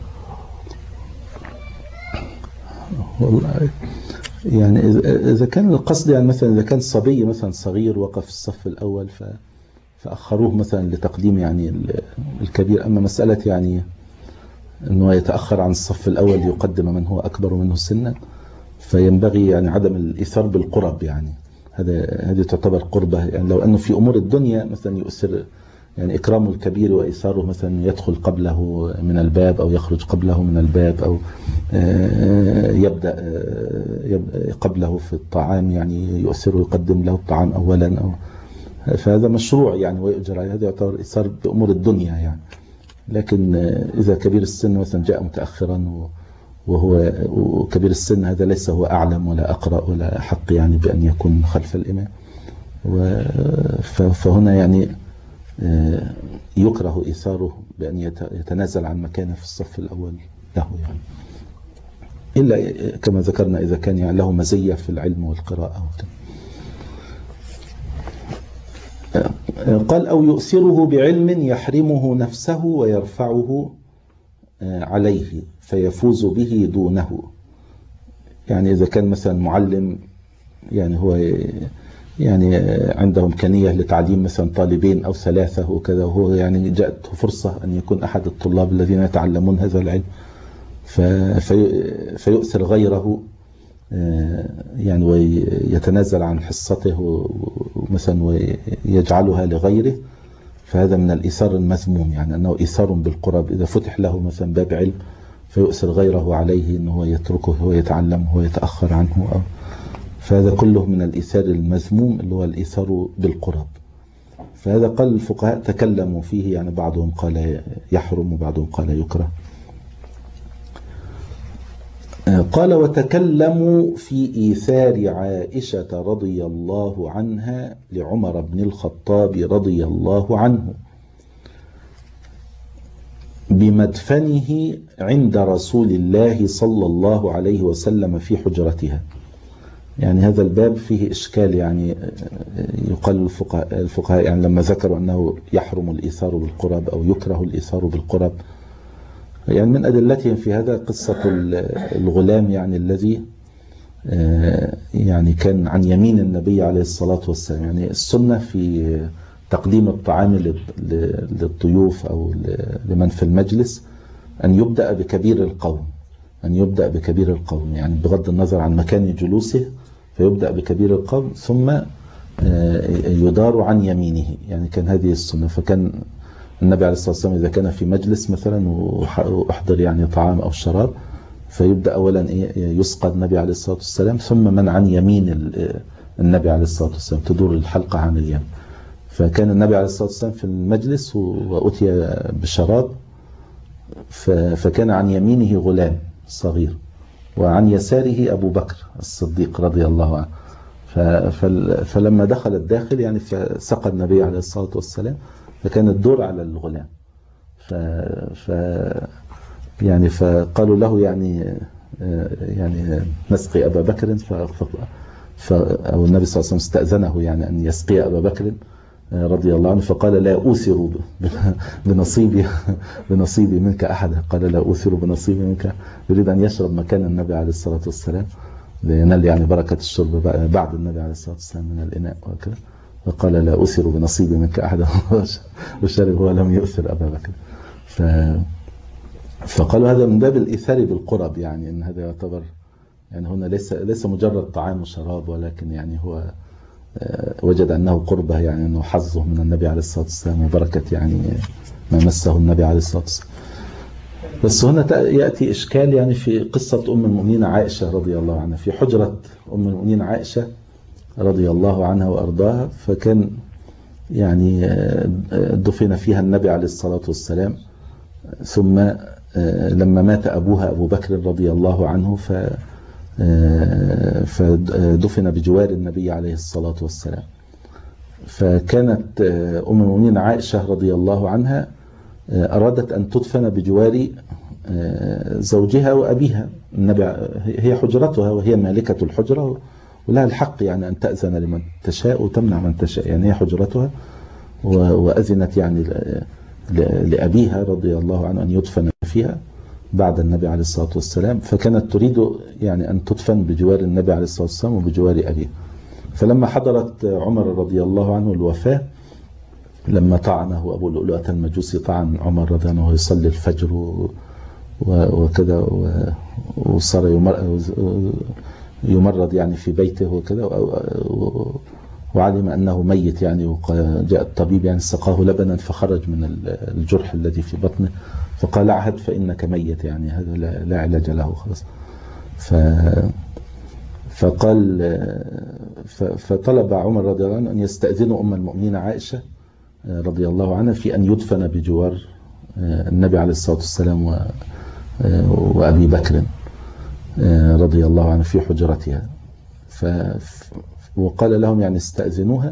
والله يعني إذا كان القصد يعني مثلا إذا كان صبي مثلا صغير وقف في الصف الأول فأخروه مثلا لتقديم يعني الكبير. أما مسألة يعني أنه يتأخر عن الصف الأول يقدم من هو أكبر منه سنا، فينبغي يعني عدم الإيثار بالقرب، يعني هذا هذه تعتبر قربة. يعني لو أنه في أمور الدنيا مثلا يؤثر يعني إكرام الكبير وإيثاره، مثلا يدخل قبله من الباب أو يخرج قبله من الباب أو يبدأ قبله في الطعام، يعني يؤثر ويقدم له الطعام أولا أو فهذا مشروع يعني ويؤجر عليه، هذا يعتبر إيثار بأمور الدنيا يعني. لكن إذا كبير السن مثلا جاء متأخرا وهو وكبير السن هذا ليس هو أعلم ولا أقرأ ولا أحق يعني بأن يكون خلف الإمام، فهنا يعني يكره إيثاره بأن يتنازل عن مكانه في الصف الأول له يعني، إلا كما ذكرنا إذا كان يعني له مزية في العلم والقراءة وكذا. قال أو يؤثره بعلم يحرمه نفسه ويرفعه عليه فيفوز به دونه. يعني إذا كان مثلا معلم يعني هو يعني عنده إمكانية لتعليم مثلا طالبين أو ثلاثة وكذا، وهو يعني جاءته فرصة أن يكون أحد الطلاب الذين يتعلمون هذا العلم فيؤثر غيره يعني ويتنازل عن حصته مثلا ويجعلها لغيره، فهذا من الإيثار المذموم، يعني أنه إيثار بالقرب. إذا فتح له مثلا باب علم فيؤثر غيره عليه أنه يتركه ويتعلم ويتأخر عنه أو فهذا كله من الإيثار المذموم اللي هو الإيثار بالقرب. فهذا قال الفقهاء تكلموا فيه، يعني بعضهم قال يحرم وبعضهم قال يكره. قال وتكلموا في إيثار عائشة رضي الله عنها لعمر بن الخطاب رضي الله عنه بمدفنه عند رسول الله صلى الله عليه وسلم في حجرتها. يعني هذا الباب فيه إشكال، يعني يقال الفقهاء, الفقهاء يعني لما ذكروا أنه يحرم الإيثار بالقرب أو يكره الإيثار بالقرب، يعني من أدلتهم في هذا قصة الغلام يعني الذي يعني كان عن يمين النبي عليه الصلاة والسلام. يعني السنة في تقديم الطعام للضيوف أو لمن في المجلس أن يبدأ بكبير القوم، أن يبدأ بكبير القوم يعني بغض النظر عن مكان جلوسه، فيبدأ بكبير القوم ثم يدار عن يمينه. يعني كان هذه السنة. فكان النبي عليه الصلاة والسلام إذا كان في مجلس مثلا وأحضر يعني طعام أو شراب فيبدأ أولا يسقى النبي عليه الصلاة والسلام ثم من عن يمين النبي عليه الصلاة والسلام، تدور الحلقة عن اليمين. فكان النبي عليه الصلاة والسلام في المجلس وأتي بشراب، فكان عن يمينه غلام صغير وعن يساره أبو بكر الصديق رضي الله عنه. فلما دخل الداخل يعني فسقى النبي عليه الصلاة والسلام، فكان الدور على الغلام. ف, ف يعني فقالوا له يعني يعني نسقي أبا بكر، ف, ف أو النبي صلى الله عليه وسلم استأذنه يعني أن يسقي أبا بكر رضي الله عنه، فقال لا أوثر بنصيبي بنصيبي منك أحدا. قال لا أوثر بنصيبي منك، يريد أن يشرب مكان النبي عليه الصلاة والسلام لينال يعني بركة الشرب بعد النبي عليه الصلاة والسلام من الإناء وكذا. فقال لا أثر بنصيبي منك أحدا وشرب ولم يؤثر أبا بكر. ف... فقالوا هذا من باب الإيثار بالقرب، يعني أن هذا يعتبر يعني هنا ليس ليس مجرد طعام وشراب، ولكن يعني هو وجد أنه قربة، يعني أنه حظه من النبي عليه الصلاة والسلام وبركة يعني ما مسه النبي عليه الصلاة والسلام. بس هنا يأتي إشكال يعني في قصة أم المؤمنين عائشة رضي الله عنها، في حجرة أم المؤمنين عائشة رضي الله عنها وأرضاها. فكان يعني دفن فيها النبي عليه الصلاة والسلام، ثم لما مات أبوها أبو بكر رضي الله عنه فدفن بجوار النبي عليه الصلاة والسلام. فكانت أم المؤمنين عائشة رضي الله عنها أرادت أن تدفن بجوار زوجها وأبيها النبي، هي حجرتها وهي مالكة الحجرة ولها الحق يعني أن تأذن لمن تشاء وتمنع من تشاء، يعني هي حجرتها وأذنت يعني لأبيها رضي الله عنه أن يدفن فيها بعد النبي عليه الصلاة والسلام. فكانت تريد يعني أن تدفن بجوار النبي عليه الصلاة والسلام وبجوار أبيه. فلما حضرت عمر رضي الله عنه الوفاة، لما طعنه أبو لؤلؤة المجوسي طعن عمر رضي الله عنه يصلي الفجر وكذا، وصار يمرض يعني في بيته وكذا، وعلم أنه ميت يعني، وجاء الطبيب يعني سقاه لبنا فخرج من الجرح الذي في بطنه، فقال اعهد فإنك ميت، يعني هذا لا علاج له خلاص. ف فقال فطلب عمر رضي الله عنه أن يستأذن أم المؤمنين عائشة رضي الله عنها في أن يدفن بجوار النبي عليه الصلاة والسلام وأبي بكر رضي الله عنه في حجرتها. ف وقال لهم يعني استأذنوها.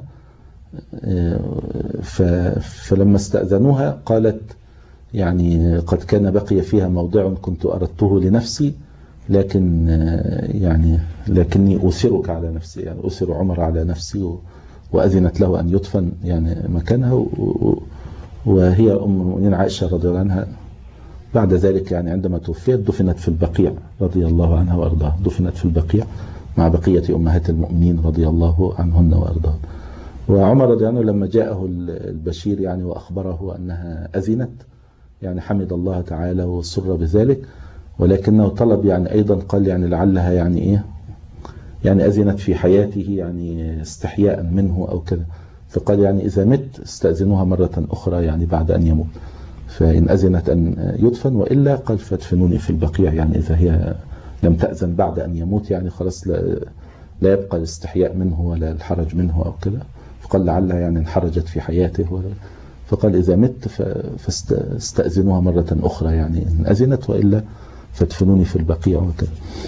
فلما استأذنوها قالت يعني قد كان بقي فيها موضع كنت أردته لنفسي، لكن يعني لكني أثرك على نفسي، يعني أثر عمر على نفسي وأذنت له أن يدفن يعني مكانها، وهي أم المؤمنين عائشة رضي الله عنها بعد ذلك يعني عندما توفيت دفنت في البقيع رضي الله عنها وأرضاها، دفنت في البقيع مع بقية أمهات المؤمنين رضي الله عنهن وأرضاهن. وعمر رضي الله عنه لما جاءه البشير يعني وأخبره أنها أذنت يعني حمد الله تعالى وسر بذلك، ولكنه طلب يعني أيضا قال يعني لعلها يعني إيه يعني أذنت في حياته يعني استحياء منه أو كذا، فقال يعني إذا مت استأذنوها مرة أخرى يعني بعد أن يموت، فإن أذنت أن يدفن وإلا قال فادفنوني في البقيع، يعني إذا هي لم تأذن بعد أن يموت يعني خلاص لا, لا يبقى الاستحياء منه ولا الحرج منه أو كذا، فقال لعلها يعني انحرجت في حياته، فقال إذا مت فاستأذنوها مرة أخرى يعني إن أذنت وإلا فادفنوني في البقيع وكذا.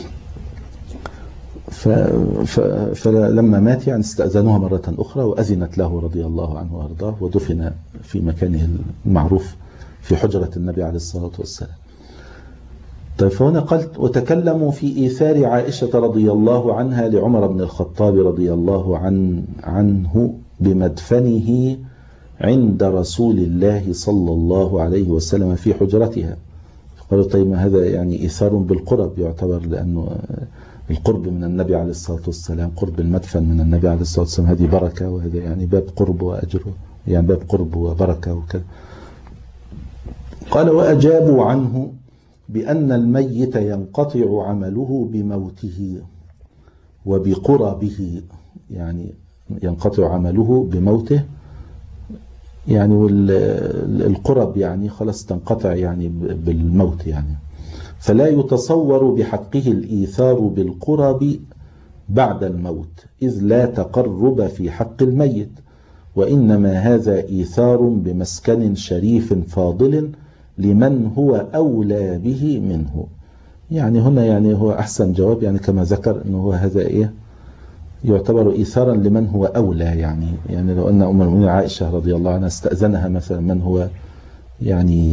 فلما مات يعني استأذنوها مرة أخرى وأذنت له رضي الله عنه وأرضاه، ودفن في مكانه المعروف في حجرة النبي عليه الصلاة والسلام. طيب فهنا قلت وتكلموا في إيثار عائشة رضي الله عنها لعمر بن الخطاب رضي الله عن عنه بمدفنه عند رسول الله صلى الله عليه وسلم في حجرتها. قالوا طيب ما هذا يعني إيثار بالقرب يعتبر، لأنه القرب من النبي عليه الصلاة والسلام، قرب المدفن من النبي عليه الصلاة والسلام هذه بركة، وهذا يعني باب قرب وأجر، يعني باب قرب وبركة وكذا. قال وأجابوا عنه بأن الميت ينقطع عمله بموته وبقربه، يعني ينقطع عمله بموته يعني والقرب يعني خلاص تنقطع يعني بالموت يعني، فلا يتصور بحقه الإيثار بالقرب بعد الموت إذ لا تقرب في حق الميت، وإنما هذا إيثار بمسكن شريف فاضل لمن هو أولى به منه. يعني هنا يعني هو أحسن جواب يعني كما ذكر أنه هو هذا إيه يعتبر إيثارا لمن هو أولى، يعني يعني لو أن أم المؤمنين عائشة رضي الله عنها استأذنها مثلا من هو يعني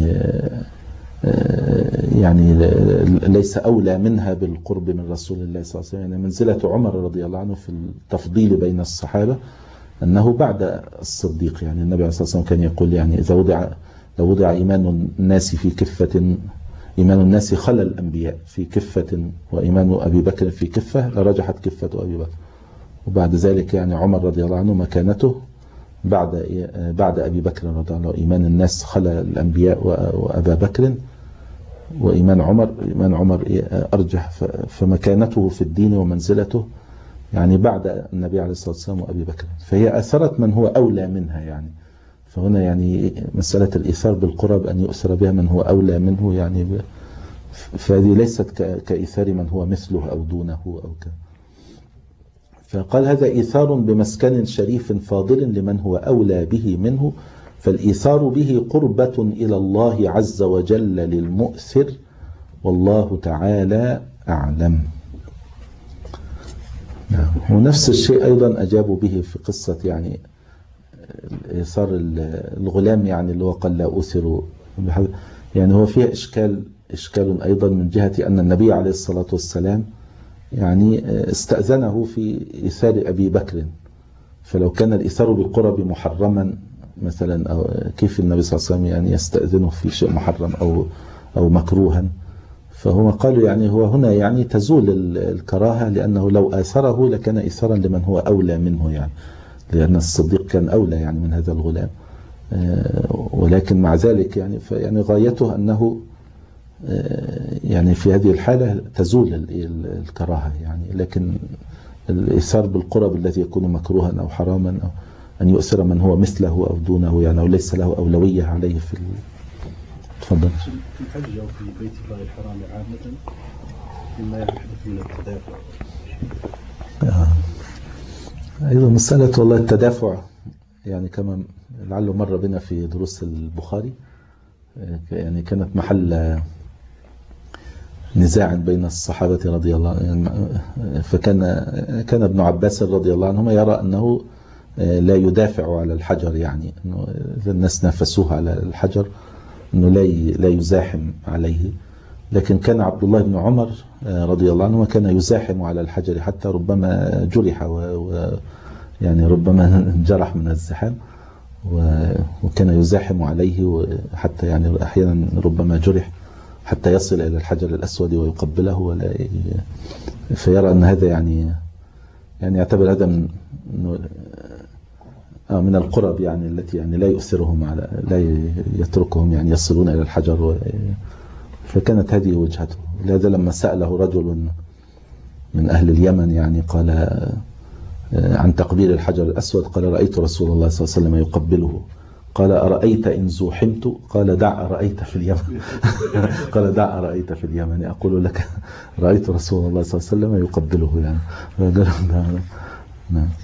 يعني ليس أولى منها بالقرب من رسول الله صلى الله عليه وسلم، يعني منزلة عمر رضي الله عنه في التفضيل بين الصحابة أنه بعد الصديق، يعني النبي عليه الصلاة والسلام كان يقول يعني إذا وضع لو وضع إيمان الناس في كفة إيمان الناس خلى الأنبياء في كفة وإيمان أبي بكر في كفة لرجحت كفة أبي بكر، وبعد ذلك يعني عمر رضي الله عنه مكانته بعد بعد أبي بكر رضي الله عنه، إيمان الناس خلى الأنبياء وأبا بكر، وإيمان عمر إيمان عمر أرجح، فمكانته في الدين ومنزلته يعني بعد النبي عليه الصلاة والسلام وأبي بكر، فهي أثرت من هو أولى منها يعني. فهنا يعني مسألة الإيثار بالقرب أن يؤثر بها من هو أولى منه يعني، فهذه ليست كإيثار من هو مثله أو دونه أو كذا. فقال هذا إيثار بمسكن شريف فاضل لمن هو أولى به منه، فالإيثار به قربة إلى الله عز وجل للمؤثر، والله تعالى أعلم. ونفس الشيء أيضا أجابوا به في قصة يعني إيثار الغلام، يعني اللي هو قال لا أوثر، يعني هو فيها إشكال إشكال أيضا من جهة أن النبي عليه الصلاة والسلام يعني استأذنه في إيثار أبي بكر، فلو كان الإيثار بالقرب محرما مثلا أو كيف النبي صلى الله عليه وسلم يعني يستأذنه في شيء محرم أو أو مكروها؟ فهم قالوا يعني هو هنا يعني تزول الكراهة، لأنه لو آثره لكان إيثارا لمن هو أولى منه يعني، لأن الصديق كان أولى يعني من هذا الغلام، ولكن مع ذلك يعني يعني غايته أنه يعني في هذه الحالة تزول الكراهة يعني، لكن الإيثار بالقرب الذي يكون مكروها أو حراما أو أن يؤثر من هو مثله أو دونه يعني، أو ليس له أولوية عليه في ال... تفضل. في الحج أو في بيت الله الحرام عامة مما يحدث من التدافع. آه. أيضا مسألة والله التدافع يعني كما لعله مر بنا في دروس البخاري، يعني كانت محل نزاع بين الصحابة رضي الله عنهم، فكان كان ابن عباس رضي الله عنهما يرى أنه لا يدافع على الحجر، يعني أنه إذا الناس نافسوه على الحجر أنه لا لا يزاحم عليه، لكن كان عبد الله بن عمر رضي الله عنه كان يزاحم على الحجر حتى ربما جرح يعني ربما انجرح من الزحام وكان يزاحم عليه حتى يعني أحيانا ربما جرح حتى يصل إلى الحجر الأسود ويقبله ولا فيرى أن هذا يعني يعني يعتبر هذا من من القرب يعني التي يعني لا يؤثرهم على لا يتركهم يعني يصلون إلى الحجر. فكانت هذه وجهته. لهذا لما سأله رجل من أهل اليمن يعني قال عن تقبيل الحجر الأسود قال رأيت رسول الله صلى الله عليه وسلم يقبله. قال أرأيت إن زوحمت؟ قال دع أرأيت في اليمن. قال دع أرأيت في اليمن أقول لك رأيت رسول الله صلى الله عليه وسلم يقبله يعني. نعم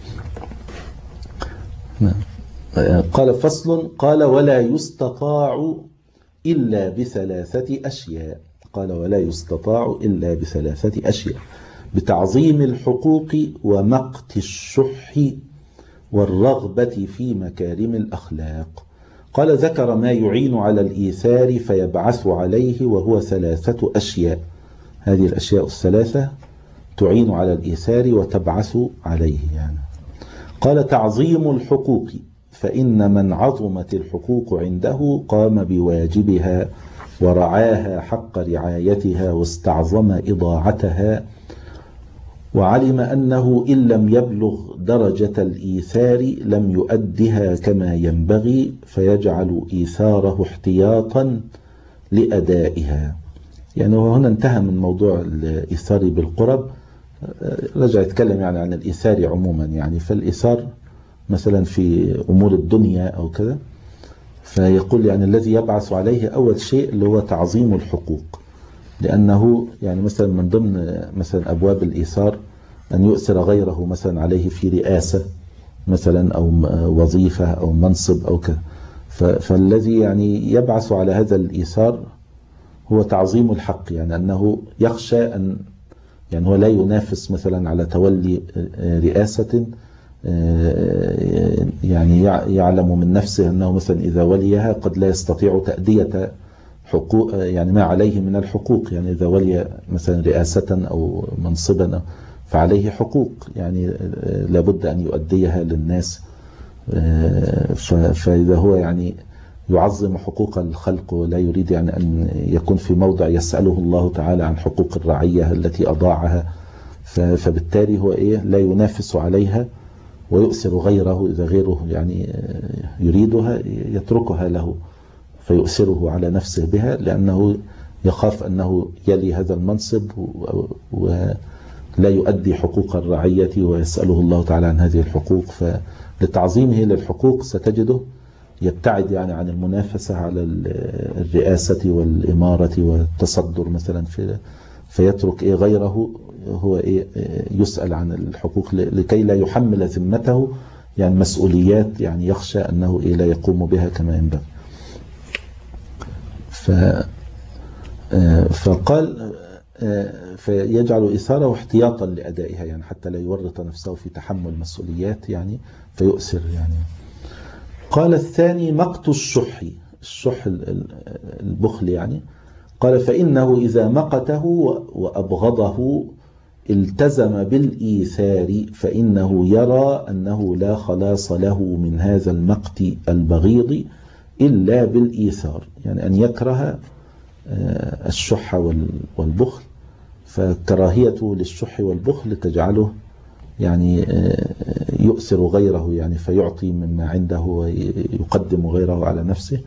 نعم. قال فصل. قال ولا يستطاع إلا بثلاثة أشياء. قال ولا يستطاع إلا بثلاثة أشياء: بتعظيم الحقوق ومقت الشح والرغبة في مكارم الأخلاق. قال ذكر ما يعين على الإيثار فيبعث عليه وهو ثلاثة أشياء. هذه الأشياء الثلاثة تعين على الإيثار وتبعث عليه يعني. قال تعظيم الحقوق، فإن من عظمت الحقوق عنده قام بواجبها ورعاها حق رعايتها واستعظم إضاعتها، وعلم أنه إن لم يبلغ درجة الإيثار لم يؤدها كما ينبغي فيجعل إيثاره احتياطا لأدائها. يعني هو هنا انتهى من موضوع الإيثار بالقرب، رجع يتكلم يعني عن الإيثار عموما يعني. فالإيثار مثلا في أمور الدنيا أو كذا، فيقول يعني الذي يبعث عليه أول شيء اللي هو تعظيم الحقوق، لأنه يعني مثلا من ضمن مثلا أبواب الإيثار أن يؤثر غيره مثلا عليه في رئاسة مثلا أو وظيفة أو منصب أو كذا. فالذي يعني يبعث على هذا الإيثار هو تعظيم الحق، يعني أنه يخشى أن يعني هو لا ينافس مثلا على تولي رئاسة يعني يعلم من نفسه أنه مثلا إذا وليها قد لا يستطيع تأدية حقوق يعني ما عليه من الحقوق. يعني إذا ولي مثلا رئاسة أو منصبا فعليه حقوق يعني لابد أن يؤديها للناس. فإذا هو يعني يعظم حقوق الخلق ولا يريد يعني أن يكون في موضع يسأله الله تعالى عن حقوق الرعية التي أضاعها، فبالتالي هو إيه لا ينافس عليها ويؤثر غيره. إذا غيره يعني يريدها يتركها له فيؤثره على نفسه بها، لأنه يخاف أنه يلي هذا المنصب ولا يؤدي حقوق الرعية ويسأله الله تعالى عن هذه الحقوق. فلتعظيمه للحقوق ستجده يبتعد يعني عن المنافسة على الرئاسة والإمارة والتصدر مثلا، في فيترك إيه غيره هو إيه يسأل عن الحقوق لكي لا يحمل ذمته يعني مسؤوليات يعني يخشى أنه إيه لا يقوم بها كما ينبغي. ف فقال فيجعل إثاره احتياطا لأدائها يعني حتى لا يورط نفسه في تحمل مسؤوليات يعني فيؤثر يعني. قال الثاني مقت الشح، الشح البخل يعني. قال فإنه إذا مقته وأبغضه التزم بالإيثار فإنه يرى أنه لا خلاص له من هذا المقت البغيض إلا بالإيثار، يعني أن يكره الشح والبخل، فكراهيته للشح والبخل تجعله يعني يؤثر غيره يعني فيعطي مما عنده ويقدم غيره على نفسه.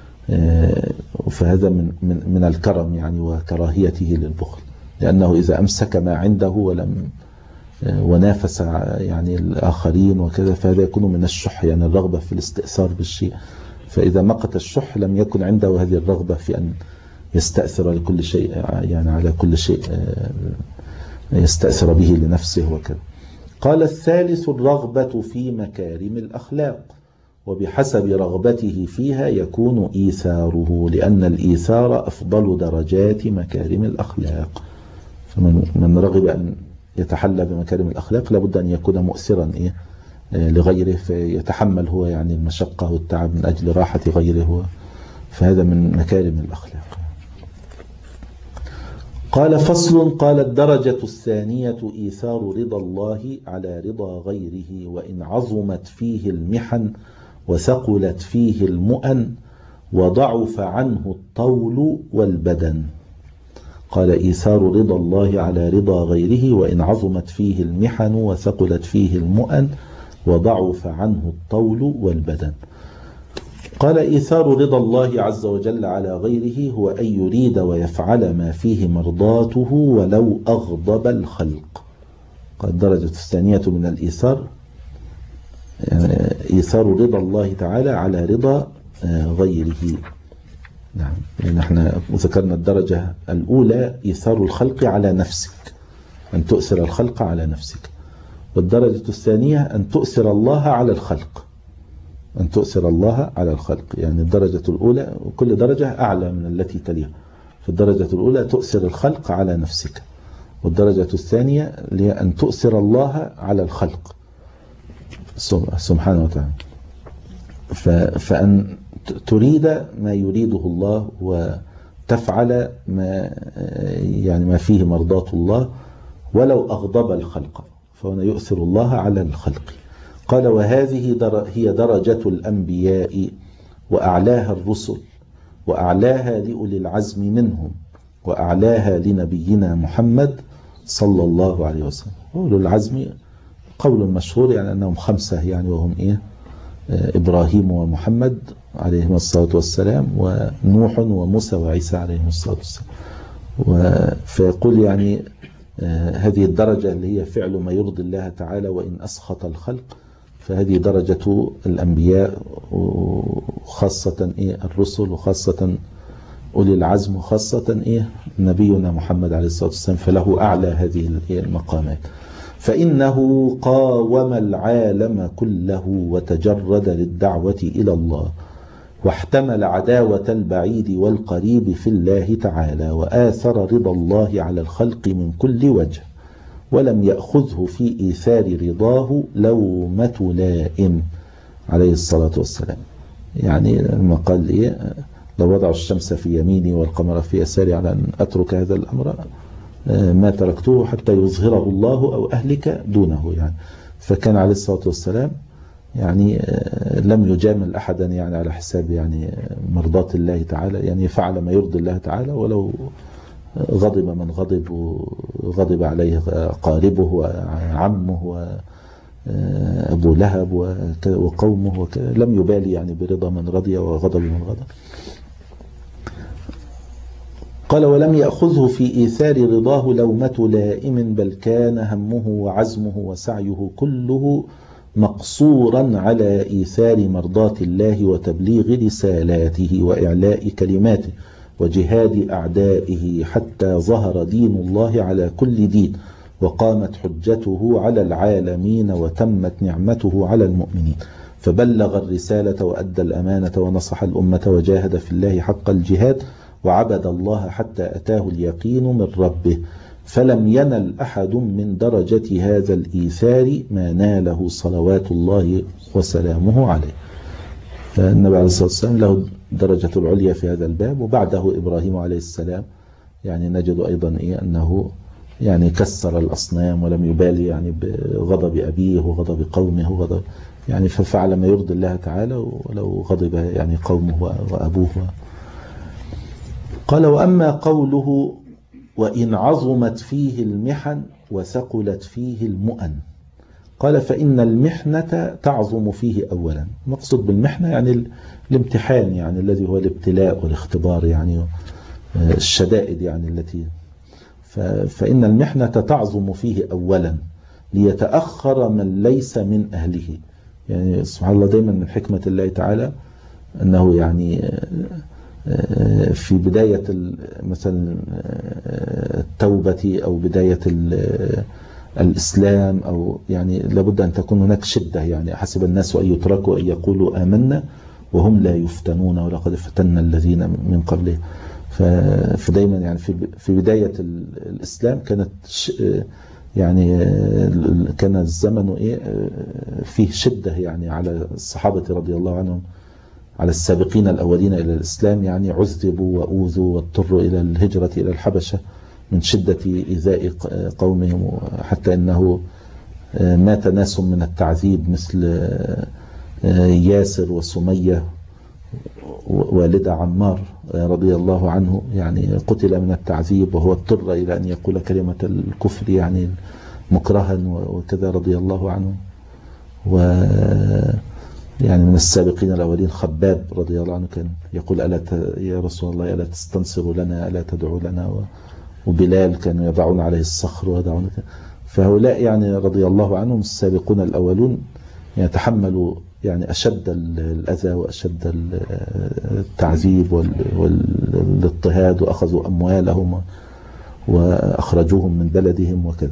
فهذا من من من الكرم يعني وكراهيته للبخل، لأنه إذا أمسك ما عنده ولم ونافس يعني الآخرين وكذا فهذا يكون من الشح يعني الرغبة في الاستئثار بالشيء. فإذا مقت الشح لم يكن عنده هذه الرغبة في أن يستأثر لكل شيء يعني على كل شيء يستأثر به لنفسه وكذا. قال الثالث الرغبة في مكارم الأخلاق، وبحسب رغبته فيها يكون إيثاره، لأن الإيثار أفضل درجات مكارم الأخلاق. فمن من رغب أن يتحلى بمكارم الأخلاق لابد أن يكون مؤثرا إيه لغيره فيتحمل هو يعني المشقة والتعب من أجل راحة غيره، فهذا من مكارم الأخلاق. قال فصل. قال الدرجة الثانية إيثار رضا الله على رضا غيره، وإن عظمت فيه المحن وثقلت فيه المؤن وضعف عنه الطول والبدن. قال إيثار رضا الله على رضا غيره وإن عظمت فيه المحن وثقلت فيه المؤن وضعف عنه الطول والبدن. قال إيثار رضا الله عز وجل على غيره هو أن يريد ويفعل ما فيه مرضاته ولو أغضب الخلق. قال الدرجة الثانية من الإيثار يعني إيثار رضا الله تعالى على رضا غيره. نعم، يعني احنا ذكرنا الدرجة الأولى إيثار الخلق على نفسك، أن تؤثر الخلق على نفسك. والدرجة الثانية أن تؤثر الله على الخلق، أن تؤثر الله على الخلق. يعني الدرجة الأولى وكل درجة أعلى من التي تليها. في الدرجة الأولى تؤثر الخلق على نفسك، والدرجة الثانية أن تؤثر الله على الخلق سبحانه وتعالى. فأن تريد ما يريده الله وتفعل ما يعني ما فيه مرضاة الله ولو أغضب الخلق، فهنا يؤثر الله على الخلق. قال وهذه هي درجة الأنبياء وأعلاها الرسل وأعلاها لأولي العزم منهم وأعلاها لنبينا محمد صلى الله عليه وسلم. أولي العزم قول مشهور يعني أنهم خمسة، يعني وهم إيه؟ إبراهيم ومحمد عليهم الصلاة والسلام ونوح وموسى وعيسى عليهم الصلاة والسلام. فيقول يعني هذه الدرجة اللي هي فعل ما يرضي الله تعالى وإن أسخط الخلق، فهذه درجة الأنبياء وخاصة إيه الرسل وخاصة أولي العزم وخاصة إيه نبينا محمد عليه الصلاة والسلام، فله أعلى هذه المقامات. فإنه قاوم العالم كله وتجرد للدعوة إلى الله، واحتمل عداوة البعيد والقريب في الله تعالى، وآثر رضا الله على الخلق من كل وجه، ولم يأخذه في إيثار رضاه لومة لائم عليه الصلاة والسلام. يعني لما قال إيه لو وضع الشمس في يميني والقمر في يساري على أن أترك هذا الأمر ما تركته حتى يظهره الله أو أهلك دونه. يعني فكان عليه الصلاة والسلام يعني لم يجامل أحدا يعني على حساب يعني مرضاة الله تعالى، يعني فعل ما يرضي الله تعالى ولو غضب من غضب وغضب عليه قاربه وعمه وأبو لهب وقومه، لم يبالي يعني برضا من رضي وغضب من غضب. قال ولم يأخذه في إيثار رضاه لومة لائم، بل كان همه وعزمه وسعيه كله مقصورا على إيثار مرضاة الله وتبليغ رسالاته وإعلاء كلماته وجهاد أعدائه، حتى ظهر دين الله على كل دين، وقامت حجته على العالمين، وتمت نعمته على المؤمنين، فبلغ الرسالة وأدى الأمانة ونصح الأمة وجاهد في الله حق الجهاد، وعبد الله حتى أتاه اليقين من ربه، فلم ينل أحد من درجة هذا الإيثار ما ناله صلوات الله وسلامه عليه. فالنبي عليه الصلاة والسلام له درجة العليا في هذا الباب. وبعده إبراهيم عليه السلام يعني نجد أيضا إيه أنه يعني كسر الأصنام ولم يبالي يعني بغضب أبيه وغضب قومه وغضب يعني ففعل ما يرضي الله تعالى ولو غضب يعني قومه وأبوه. قال وأما قوله وإن عظمت فيه المحن وثقلت فيه المؤن، قال فإن المحنة تعظم فيه أولا. مقصود بالمحنة يعني الامتحان يعني الذي هو الابتلاء والاختبار يعني الشدائد يعني التي فإن المحنة تعظم فيه أولا ليتأخر من ليس من أهله. يعني سبحان الله دايما من حكمة الله تعالى أنه يعني في بداية مثلا التوبة أو بداية الإسلام أو يعني لابد أن تكون هناك شدة. يعني حسب الناس أن يتركوا أن يقولوا آمنا وهم لا يفتنون ولقد فتنا الذين من قبله. فدايما يعني في بداية الإسلام كانت يعني كان الزمن إيه فيه شدة يعني على الصحابة رضي الله عنهم، على السابقين الأولين إلى الإسلام، يعني عذبوا وأوذوا واضطروا إلى الهجرة إلى الحبشة من شدة إيذاء قومهم، حتى أنه مات ناس من التعذيب مثل ياسر وسمية والد عمار رضي الله عنه، يعني قتل من التعذيب وهو اضطر إلى أن يقول كلمة الكفر يعني مكرها وكذا رضي الله عنه. و يعني من السابقين الأولين خباب رضي الله عنه كان يقول ألا يا رسول الله ألا تستنصر لنا ألا تدعو لنا، وبلال كانوا يضعون عليه الصخر ويضعون. فهؤلاء يعني رضي الله عنهم السابقون الأولون يتحملوا يعني أشد الأذى وأشد التعذيب والاضطهاد، وأخذوا أموالهم وأخرجوهم من بلدهم وكذا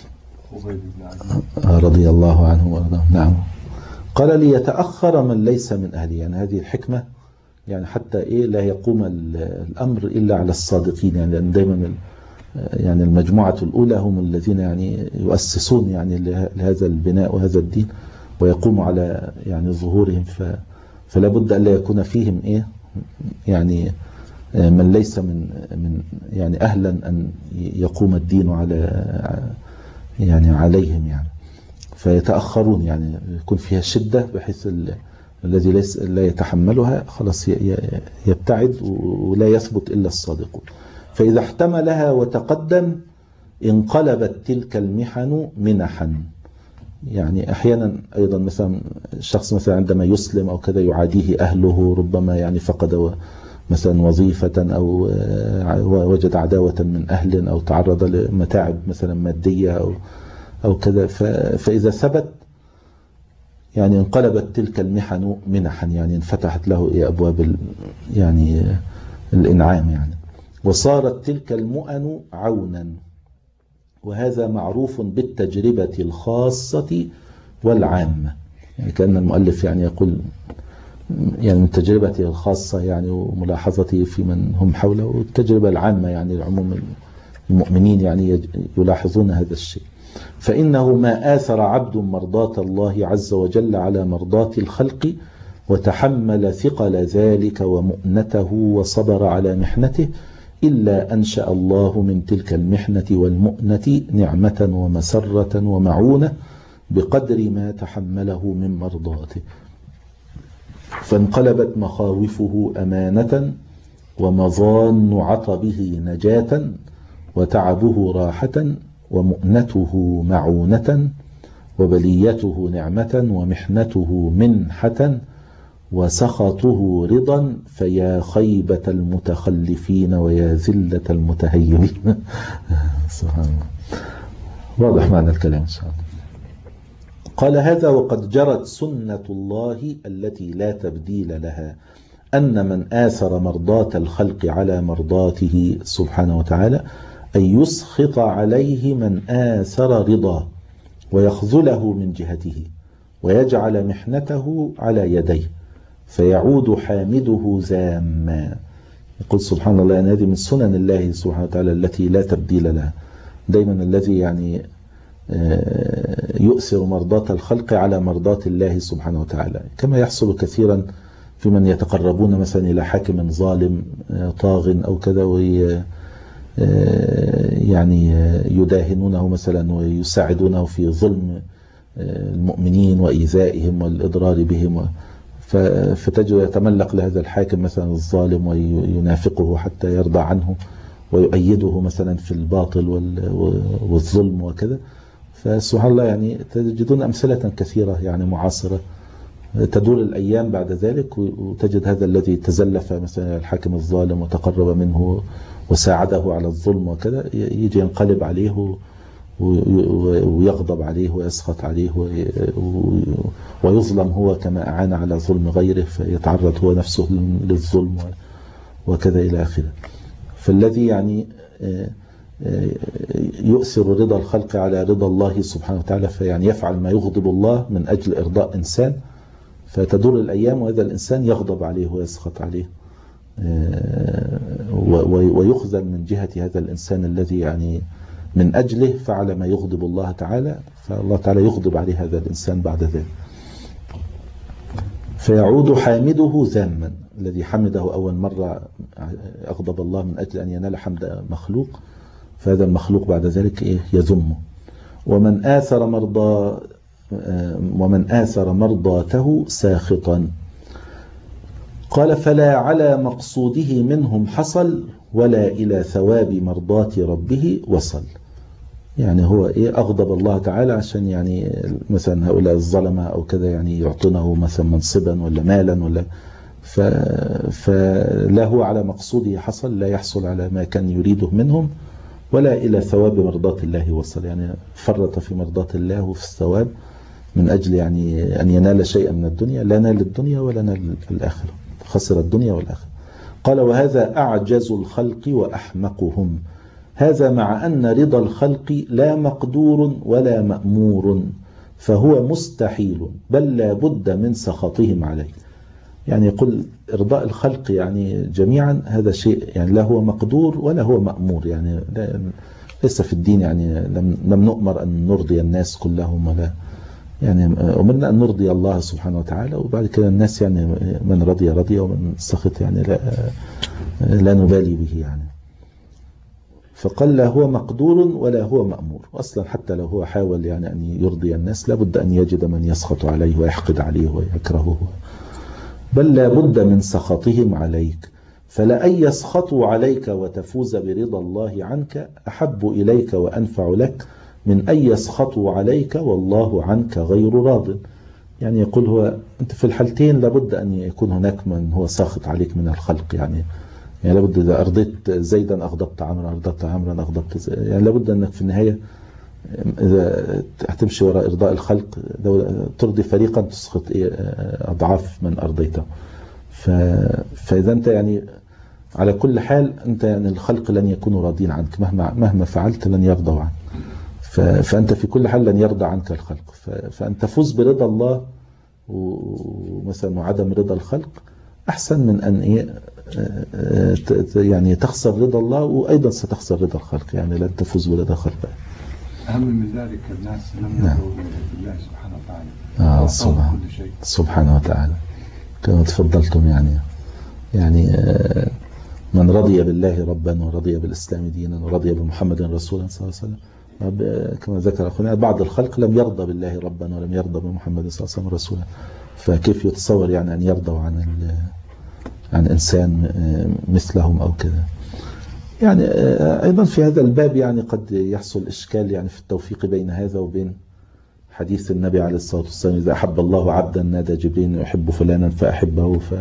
رضي الله عنه وارضاه. نعم. قال ليتأخر من ليس من أهله، يعني هذه الحكمة يعني حتى إيه لا يقوم الأمر إلا على الصادقين، يعني لأن دائما يعني المجموعة الأولى هم الذين يعني يؤسسون يعني لهذا البناء وهذا الدين ويقوم على يعني ظهورهم، فلا بد أن لا يكون فيهم إيه يعني من ليس من من يعني أهلا أن يقوم الدين على يعني عليهم يعني، فيتأخرون يعني يكون فيها شدة بحيث الذي ليس لا يتحملها خلاص يبتعد ولا يثبت إلا الصادقون. فإذا احتملها وتقدم انقلبت تلك المحن منحا. يعني أحيانا أيضا مثلا الشخص مثلا عندما يسلم أو كذا يعاديه أهله، ربما يعني فقد مثلا وظيفة أو وجد عداوة من أهل أو تعرض لمتاعب مثلا مادية أو أو كذا، فإذا ثبت يعني انقلبت تلك المحن منحا، يعني انفتحت له أبواب يعني الإنعام يعني، وصارت تلك المؤن عونا. وهذا معروف بالتجربة الخاصة والعامة، يعني كأن المؤلف يعني يقول يعني من تجربته الخاصة يعني وملاحظته في من هم حوله، والتجربة العامة يعني عموم المؤمنين يعني يلاحظون هذا الشيء. فإنه ما آثر عبد مرضاة الله عز وجل على مرضاة الخلق وتحمل ثقل ذلك ومؤنته وصبر على محنته إلا أنشأ الله من تلك المحنة والمؤنة نعمة ومسرة ومعونة بقدر ما تحمله من مرضاته، فانقلبت مخاوفه أمانة ومظان عطبه نجاة وتعبه راحة ومؤنته معونة وبليته نعمة ومحنته منحة وسخطه رضا، فيا خيبة المتخلفين ويا ذلة المتهيبين. سبحان الله. واضح معنى الكلام إن شاء الله. قال هذا وقد جرت سنة الله التي لا تبديل لها، أن من آثر مرضاة الخلق على مرضاته سبحانه وتعالى أن يسخط عليه من آثر رضاه ويخذله من جهته ويجعل محنته على يديه فيعود حامده ذاما. يقول سبحان الله أن هذه من سنن الله سبحانه وتعالى التي لا تبديل لها. دايما الذي يعني يؤثر مرضاة الخلق على مرضاة الله سبحانه وتعالى، كما يحصل كثيرا في من يتقربون مثلا إلى حاكم ظالم طاغ أو كذا وي يعني يداهنونه مثلا ويساعدونه في ظلم المؤمنين وإيذائهم والإضرار بهم، فتجد يتملق لهذا الحاكم مثلا الظالم وينافقه حتى يرضى عنه ويؤيده مثلا في الباطل والظلم وكذا. فسبحان الله يعني تجدون أمثلة كثيرة يعني معاصرة تدور الأيام بعد ذلك وتجد هذا الذي تزلف مثلا الحاكم الظالم وتقرب منه وساعده على الظلم وكذا يجي ينقلب عليه ويغضب عليه ويسخط عليه ويظلم هو كما أعان على ظلم غيره فيتعرض هو نفسه للظلم وكذا إلى آخره. فالذي يعني يؤثر رضا الخلق على رضا الله سبحانه وتعالى فيعني يفعل ما يغضب الله من أجل إرضاء إنسان، فتدور الأيام وهذا الإنسان يغضب عليه ويسخط عليه ويخذل من جهة هذا الإنسان الذي يعني من أجله فعل ما يغضب الله تعالى، فالله تعالى يغضب عليه هذا الإنسان بعد ذلك. فيعود حامده ذاما، الذي حمده أول مرة أغضب الله من أجل أن ينال حمد مخلوق، فهذا المخلوق بعد ذلك إيه يذمه. ومن آثر مرضى ومن آثر مرضاته ساخطا. قال فلا على مقصوده منهم حصل ولا إلى ثواب مرضات ربه وصل. يعني هو إيه أغضب الله تعالى عشان يعني مثلا هؤلاء الظلمة أو كذا يعني يعطونه مثلا منصبا ولا مالا ولا ف... فلا هو على مقصوده حصل، لا يحصل على ما كان يريده منهم، ولا إلى ثواب مرضات الله وصل. يعني فرط في مرضات الله وفي الثواب من أجل يعني أن ينال شيئا من الدنيا، لا نال الدنيا ولا نال الآخرة، خسر الدنيا والآخرة. قال وهذا أعجز الخلق وأحمقهم، هذا مع أن رضا الخلق لا مقدور ولا مأمور، فهو مستحيل بل لا بد من سخطهم عليه. يعني يقول إرضاء الخلق يعني جميعا هذا شيء يعني لا هو مقدور ولا هو مأمور، يعني ليس في الدين يعني لم, لم نؤمر أن نرضي الناس كلهم، ولا يعني أمرنا أن نرضي الله سبحانه وتعالى، وبعد كده الناس يعني من رضي رضي ومن سخط يعني لا, لا نبالي به يعني. فقال لا هو مقدور ولا هو مأمور، أصلا حتى لو هو حاول يعني أن يرضي الناس لابد أن يجد من يسخط عليه ويحقد عليه ويكرهه، بل لا بد من سخطهم عليك، فلأن يسخطوا عليك وتفوز برضا الله عنك أحب إليك وأنفع لك من أن يسخطوا عليك والله عنك غير راض. يعني يقول هو أنت في الحالتين لابد أن يكون هناك من هو ساخط عليك من الخلق، يعني يعني لابد إذا أرضيت زيدا أغضبت عمرا، أرضت عمرا أغضبت زيدا، يعني لابد أنك في النهاية إذا هتمشي وراء إرضاء الخلق ترضي فريقا تسخط أضعاف من أرضيته. فإذا أنت يعني على كل حال أنت يعني الخلق لن يكونوا راضين عنك، مهما مهما فعلت لن يرضوا عنك، فأنت في كل حال لن يرضى عنك الخلق. فأن تفوز برضا الله ومثلا وعدم رضا الخلق أحسن من أن إيه يعني تخسر رضا الله وأيضا ستخسر رضا الخلق، يعني لن تفوز برضا الخلق. أهم من ذلك الناس لم يرضوا بالله سبحانه وتعالى. آه سبحانه, سبحانه وتعالى كما تفضلتم يعني يعني من رضي بالله ربا ورضي بالإسلام دينا ورضي بمحمد رسولا صلى الله عليه وسلم، كما ذكر أخونا بعض الخلق لم يرضى بالله ربا ولم يرضى بمحمد صلى الله عليه وسلم رسولا، فكيف يتصور يعني أن يرضوا عن عن إنسان مثلهم أو كذا. يعني أيضا في هذا الباب يعني قد يحصل إشكال يعني في التوفيق بين هذا وبين حديث النبي عليه الصلاة والسلام إذا أحب الله عبدا نادى جبريل يحب فلانا فأحبه ف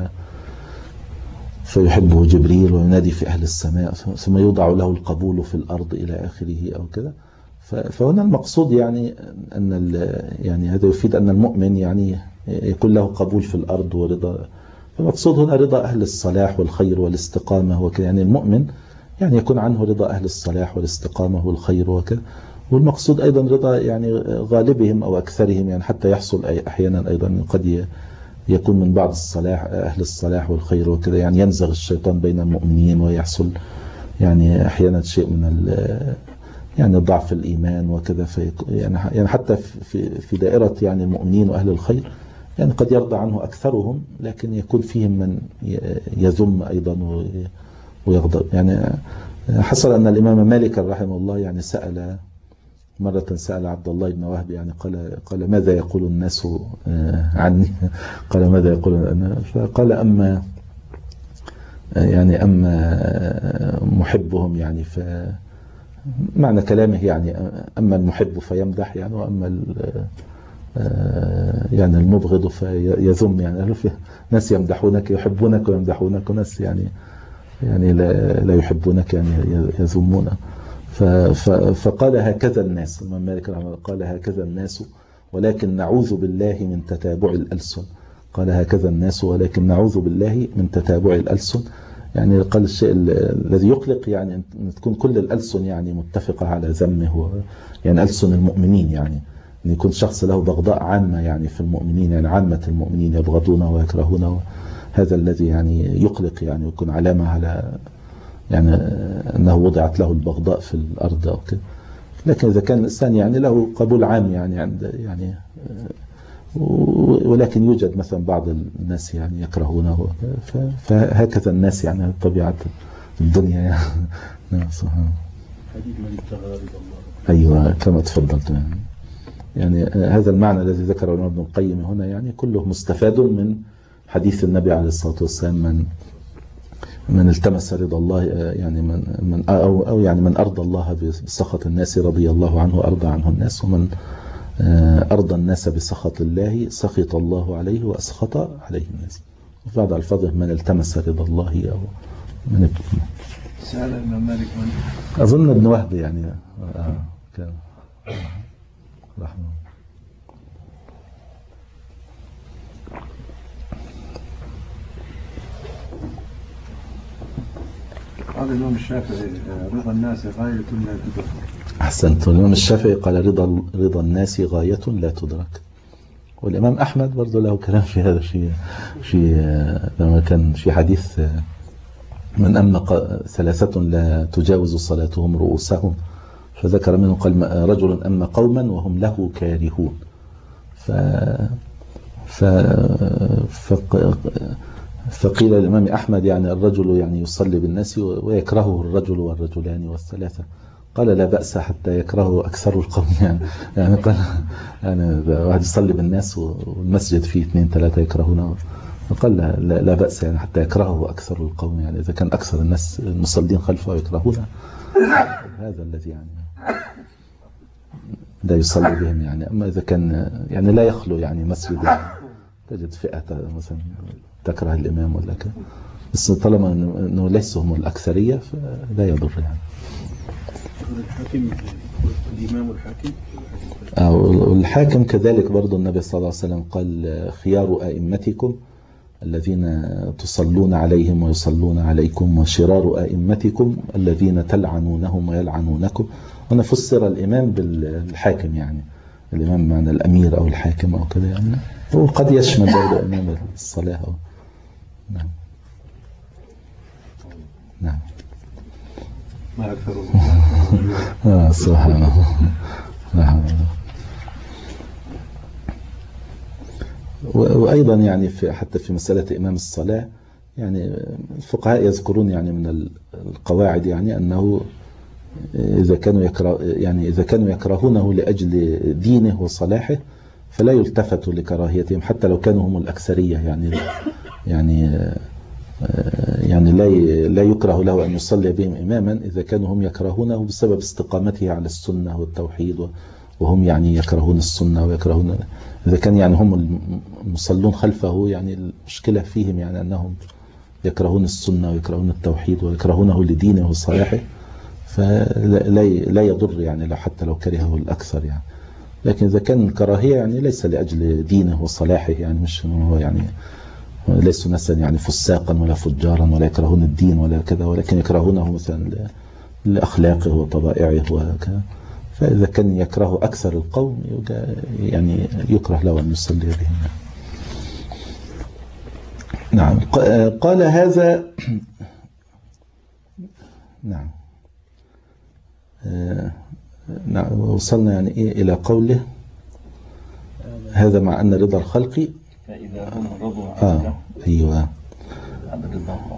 فيحبه جبريل وينادي في أهل السماء ثم يوضع له القبول في الأرض إلى آخره أو كذا. فهنا المقصود يعني أن يعني هذا يفيد أن المؤمن يعني يكون له قبول في الأرض ورضا. فالمقصود هنا رضا أهل الصلاح والخير والاستقامة وكذا، يعني المؤمن يعني يكون عنه رضا أهل الصلاح والاستقامة والخير وكذا، والمقصود أيضا رضا يعني غالبهم أو أكثرهم، يعني حتى يحصل أحيانا أيضا قد يكون من بعض الصلاح أهل الصلاح والخير وكذا يعني ينزغ الشيطان بين المؤمنين ويحصل يعني أحيانا شيء من يعني ضعف الإيمان وكذا، يعني يعني حتى في في دائرة يعني المؤمنين وأهل الخير يعني قد يرضى عنه أكثرهم، لكن يكون فيهم من يذم أيضا ويغضب. يعني حصل أن الإمام مالك رحمه الله يعني سأل مرة سأل عبد الله بن وهب يعني قال قال ماذا يقول الناس عني؟ قال ماذا يقول أنا؟ فقال أما يعني أما محبهم يعني ف معنى كلامه يعني أما المحب فيمدح يعني وأما يعني المبغض فيذم، يعني ناس يمدحونك يحبونك ويمدحونك وناس يعني يعني لا, لا يحبونك يعني يذمونك. فقال هكذا الناس، الإمام مالك رحمه الله قال هكذا الناس ولكن نعوذ بالله من تتابع الألسن. قال هكذا الناس ولكن نعوذ بالله من تتابع الألسن، يعني قال الشيء الذي يقلق يعني أن تكون كل الألسن يعني متفقة على ذمه، يعني ألسن المؤمنين، يعني أن يكون شخص له بغضاء عامة يعني في المؤمنين، يعني عامة المؤمنين يبغضونه ويكرهونه، هذا الذي يعني يقلق، يعني يكون علامة على يعني أنه وضعت له البغضاء في الأرض أو كده. لكن إذا كان الإنسان يعني له قبول عام يعني عند يعني ولكن يوجد مثلا بعض الناس يعني يكرهونه، فهكذا الناس يعني طبيعة الدنيا يعني. نعم سبحان حديث من ابتغى رضا الله. أيوة كما تفضلت يعني. يعني هذا المعنى الذي ذكره الإمام ابن القيم هنا يعني كله مستفاد من حديث النبي عليه الصلاة والسلام من من التمس رضا الله يعني من من أو أو يعني من أرضى الله بسخط الناس رضي الله عنه وأرضى عنه الناس، ومن أرضى الناس بسخط الله سخط الله عليه وأسخط عليه الناس. وفي بعض ألفاظه من التمس رضا الله أو من سأل الإمام مالك من أظن ابن وهب يعني آه كان رحمه. قال الإمام الشافعي رضا الناس غاية لا تدرك. أحسنت. الإمام الشافعي قال رضا رضا الناس غاية لا تدرك. والإمام أحمد برضه له كلام في هذا في في لما كان في حديث من أما ثلاثة لا تجاوز صلاتهم رؤوسهم، فذكر منه قال رجل أما قوما وهم له كارهون. ف ف فقيل الإمام أحمد يعني الرجل يعني يصلي بالناس ويكرهه الرجل والرجلان والثلاثة. قال لا بأس حتى يكرهه أكثر القوم يعني يعني قال يعني واحد يصلي بالناس والمسجد فيه اثنين ثلاثة يكرهونه، قال لا, لا بأس يعني حتى يكرهه أكثر القوم، يعني إذا كان أكثر الناس المصلين خلفه يكرهونه هذا الذي يعني لا يصلي بهم يعني. أما إذا كان يعني لا يخلو يعني مسجد تجد فئة مثلا تكره الإمام ولا كذا، بس طالما أنه ليسوا هم الأكثرية فلا يضر يعني. الحاكم الإمام والحاكم والحاكم كذلك برضو النبي صلى الله عليه وسلم قال خيار أئمتكم الذين تصلون عليهم ويصلون عليكم، وشرار أئمتكم الذين تلعنونهم ويلعنونكم. هنا فسر الإمام بالحاكم يعني الإمام معنى الأمير أو الحاكم أو كذا يعني، وقد يشمل برضو إمام الصلاة أو نعم نعم ما أكثر آه سبحان الله. نعم. وأيضا يعني في حتى في مسألة إمام الصلاة يعني الفقهاء يذكرون يعني من القواعد يعني أنه إذا كانوا يكره يعني إذا كانوا يكرهونه لأجل دينه وصلاحه فلا يلتفت لكراهيتهم حتى لو كانوا هم الأكثرية يعني يعني يعني لا لا يكره له أن يصلي بهم إماما إذا كانوا هم يكرهونه بسبب استقامته على السنة والتوحيد، وهم يعني يكرهون السنة ويكرهون. إذا كان يعني هم المصلون خلفه يعني المشكلة فيهم يعني أنهم يكرهون السنة ويكرهون التوحيد ويكرهونه لدينه وصلاحه، فلا لا يضر يعني لو حتى لو كرهه الأكثر يعني. لكن إذا كان الكراهية يعني ليس لأجل دينه وصلاحه يعني مش هو يعني ليسوا ناسا يعني فساقا ولا فجارا ولا يكرهون الدين ولا كذا، ولكن يكرهونه مثلا لأخلاقه وطبائعه وكذا. فإذا كان يكره أكثر القوم يعني يكره له أن يصلي بهم. نعم. قال هذا نعم نعم وصلنا يعني إيه إلى قوله هذا مع أن رضا الخلق فإذا هم رضوا آه عنك أيوة عن رضا الله.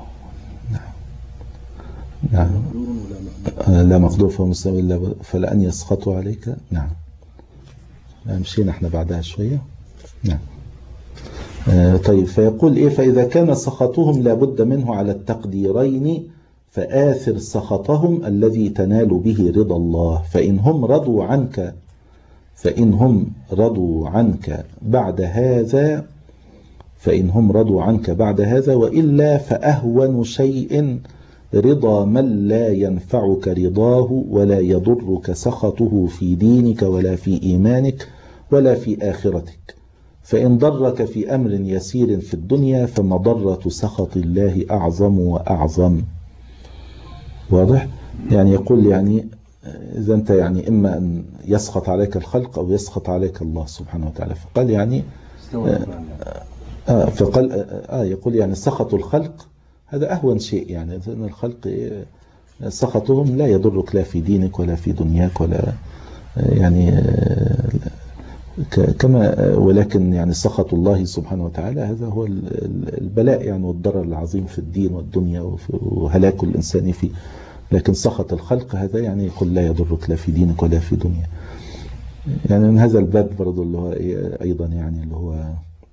نعم نعم لا مقدور فمسلم إلا فلأن يسخطوا عليك. نعم مشينا احنا بعدها شوية. نعم آه طيب فيقول إيه فإذا كان سخطهم لابد منه على التقديرين فآثر سخطهم الذي تنال به رضا الله، فإن هم رضوا عنك فإن هم رضوا عنك بعد هذا فإن هم رضوا عنك بعد هذا وإلا فأهون شيء رضا من لا ينفعك رضاه ولا يضرك سخطه في دينك ولا في إيمانك ولا في آخرتك، فإن ضرك في أمر يسير في الدنيا فمضرة سخط الله أعظم وأعظم. واضح؟ يعني يقول يعني إذا أنت يعني إما أن يسخط عليك الخلق أو يسخط عليك الله سبحانه وتعالى. فقال يعني آه فقال آه يقول يعني سخط الخلق هذا أهون شيء، يعني أن الخلق سخطهم لا يضرك لا في دينك ولا في دنياك ولا يعني كما ولكن يعني سخط الله سبحانه وتعالى هذا هو البلاء يعني والضرر العظيم في الدين والدنيا وهلاك الإنسان فيه. لكن سخط الخلق هذا يعني يقول لا يضرك لا في دينك ولا في دنيا. يعني من هذا الباب برضو اللي هو أيضا يعني اللي هو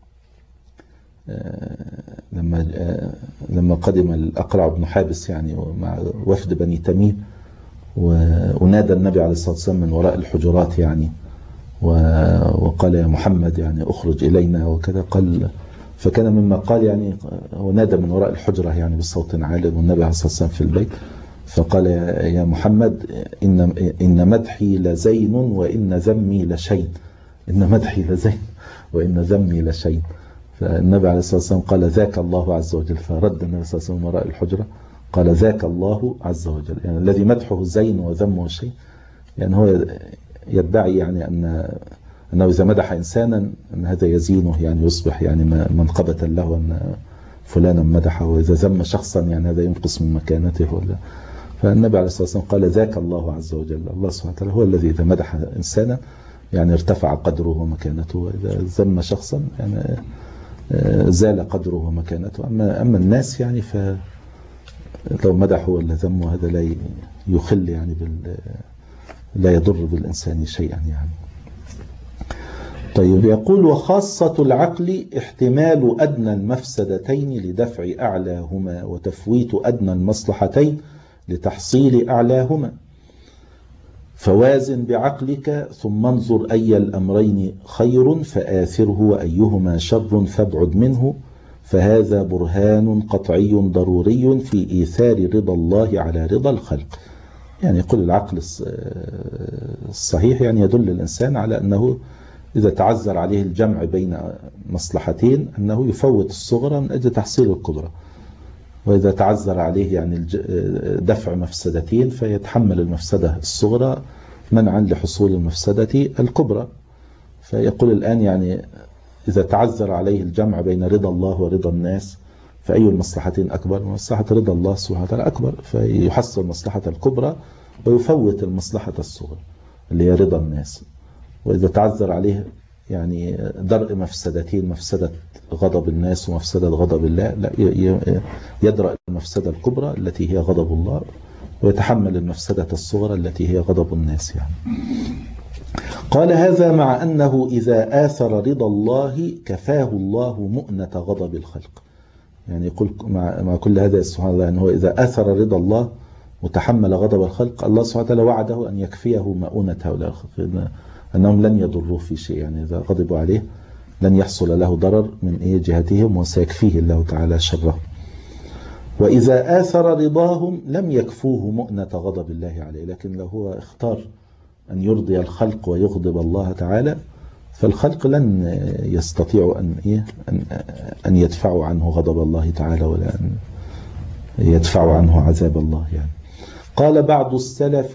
لما لما قدم الأقرع بن حابس يعني مع وفد بني تميم ونادى النبي عليه الصلاة والسلام من وراء الحجرات يعني وقال يا محمد يعني أخرج إلينا وكذا. قال فكان مما قال يعني هو نادى من وراء الحجرة يعني بصوت عال والنبي عليه الصلاة والسلام في البيت، فقال يا محمد إن إن مدحي لزين وإن ذمي لشين. إن مدحي لزين وإن ذمي لشين. فالنبي عليه الصلاة والسلام قال ذاك الله عز وجل. فرد النبي صلى الله عليه وسلم وراء الحجرة قال ذاك الله عز وجل، يعني الذي مدحه زين وذمه شيء. يعني هو يدعي يعني أن أنه إذا مدح إنسانا أن هذا يزينه يعني يصبح يعني منقبة له أن فلانا مدحه، وإذا ذم شخصا يعني هذا ينقص من مكانته ولا. فالنبي عليه الصلاة والسلام قال ذاك الله عز وجل. الله سبحانه وتعالى هو الذي إذا مدح إنسانا يعني ارتفع قدره ومكانته، وإذا ذم شخصا يعني زال قدره ومكانته. أما أما الناس يعني فلو مدحوا ولا ذموا هذا لا يخل يعني بال لا يضر بالإنسان شيئا يعني. طيب يقول وخاصة العقل احتمال أدنى المفسدتين لدفع أعلاهما وتفويت أدنى المصلحتين لتحصيل أعلاهما، فوازن بعقلك ثم انظر أي الأمرين خير فآثره وأيهما شر فابعد منه، فهذا برهان قطعي ضروري في إيثار رضا الله على رضا الخلق. يعني يقول العقل الصحيح يعني يدل الإنسان على أنه إذا تعذر عليه الجمع بين مصلحتين أنه يفوت الصغرى من أجل تحصيل الكبرى، وإذا تعذر عليه يعني دفع مفسدتين فيتحمل المفسدة الصغرى منعا لحصول المفسدة الكبرى. فيقول الآن يعني إذا تعذر عليه الجمع بين رضا الله ورضا الناس فأي المصلحتين أكبر؟ مصلحة رضا الله سبحانه وتعالى أكبر، فيحصل مصلحة الكبرى ويفوت المصلحة الصغرى اللي هي رضا الناس. وإذا تعذر عليه يعني درء مفسدتين، مفسدة غضب الناس ومفسدة غضب الله، لا يدرأ المفسدة الكبرى التي هي غضب الله ويتحمل المفسدة الصغرى التي هي غضب الناس يعني. قال هذا مع أنه إذا آثر رضا الله كفاه الله مؤنة غضب الخلق. يعني يقول مع, مع كل هذا سبحان الله أنه إذا آثر رضا الله وتحمل غضب الخلق الله سبحانه وتعالى وعده أن يكفيه مؤونة هؤلاء الخلق، أنهم لن يضروه في شيء. يعني إذا غضبوا عليه لن يحصل له ضرر من إيه جهتهم وسيكفيه الله تعالى شره. وإذا آثر رضاهم لم يكفوه مؤنة غضب الله عليه، لكن لو هو اختار أن يرضي الخلق ويغضب الله تعالى فالخلق لن يستطيعوا أن إيه أن أن يدفعوا عنه غضب الله تعالى ولا أن يدفعوا عنه عذاب الله يعني. قال بعض السلف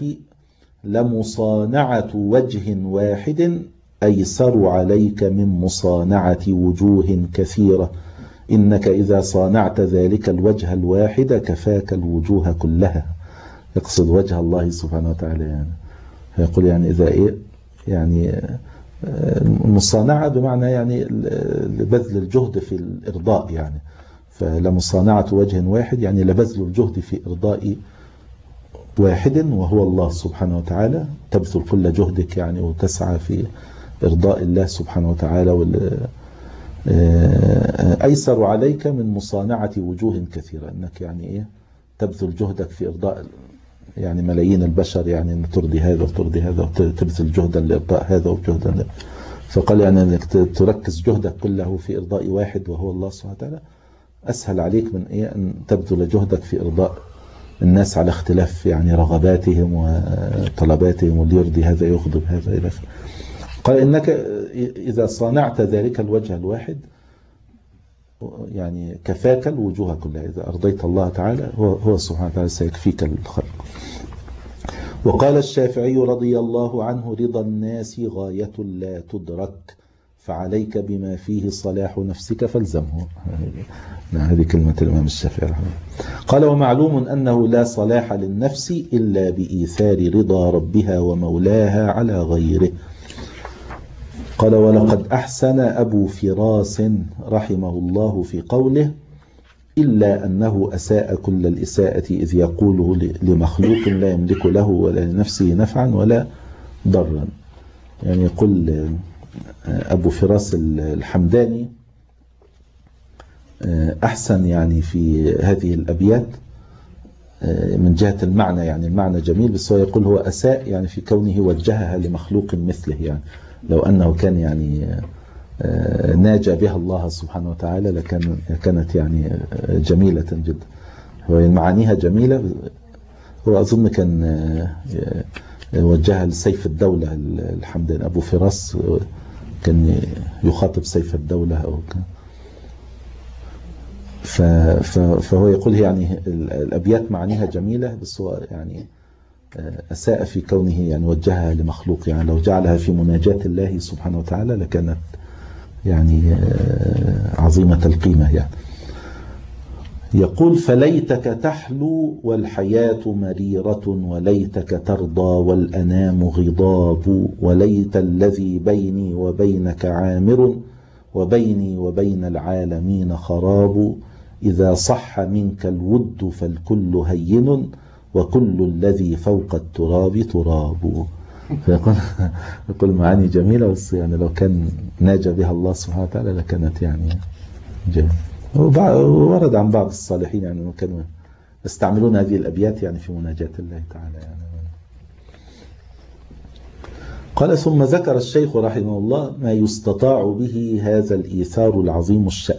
لمصانعة وجه واحد أيسر عليك من مصانعة وجوه كثيرة، إنك إذا صانعت ذلك الوجه الواحد كفاك الوجوه كلها. يقصد وجه الله سبحانه وتعالى يعني. يقول يعني إذا إيه يعني المصانعة بمعنى يعني بذل الجهد في الإرضاء يعني. فلمصانعة وجه واحد يعني لبذل الجهد في إرضاء واحد وهو الله سبحانه وتعالى، تبذل كل جهدك يعني وتسعى في إرضاء الله سبحانه وتعالى. أيسر عليك من مصانعة وجوه كثيرة، أنك يعني إيه تبذل جهدك في إرضاء يعني ملايين البشر، يعني أن ترضي هذا وترضي هذا وتبذل جهدا لإرضاء هذا وجهدا. فقال يعني أنك تركز جهدك كله في إرضاء واحد وهو الله سبحانه وتعالى أسهل عليك من إيه أن تبذل جهدك في إرضاء الناس على اختلاف يعني رغباتهم وطلباتهم، واللي يرضي هذا يغضب هذا إلى آخره. قال إنك إذا صانعت ذلك الوجه الواحد يعني كفاك الوجوه كلها. إذا أرضيت الله تعالى هو, هو سبحانه وتعالى سيكفيك الخلق. وقال الشافعي رضي الله عنه رضا الناس غاية لا تدرك، فعليك بما فيه صلاح نفسك فالزمه. هذه كلمة الإمام الشافعي. قال ومعلوم أنه لا صلاح للنفس إلا بإيثار رضا ربها ومولاها على غيره. قال ولقد أحسن أبو فراس رحمه الله في قوله إلا أنه أساء كل الإساءة إذ يقوله لمخلوق لا يملك له ولا لنفسه نفعا ولا ضرا. يعني يقول أبو فراس الحمداني أحسن يعني في هذه الأبيات من جهة المعنى، يعني المعنى جميل، بس هو يقول هو أساء يعني في كونه وجهها لمخلوق مثله. يعني لو أنه كان يعني ناجى بها الله سبحانه وتعالى لكان كانت يعني جميلة جدا. هو معانيها جميلة. هو أظن كان وجهها لسيف الدولة الحمداني. أبو فراس كان يخاطب سيف الدولة أو كان فهو يقول يعني الأبيات معانيها جميلة، بس هو يعني أساء في كونه يعني وجهها لمخلوق. يعني لو جعلها في مناجاة الله سبحانه وتعالى لكانت يعني عظيمة القيمة. يعني يقول فليتك تحلو والحياة مريرة وليتك ترضى والأنام غضاب وليت الذي بيني وبينك عامر وبيني وبين العالمين خراب إذا صح منك الود فالكل هين وكل الذي فوق التراب تراب. فيقول يقول معاني جميلة، بس يعني لو كان ناجى بها الله سبحانه وتعالى لكانت يعني جميلة. ورد عن بعض الصالحين يعني أنه كانوا يستعملون هذه الأبيات يعني في مناجاة الله تعالى. يعني قال ثم ذكر الشيخ رحمه الله ما يستطاع به هذا الإيثار العظيم الشأن،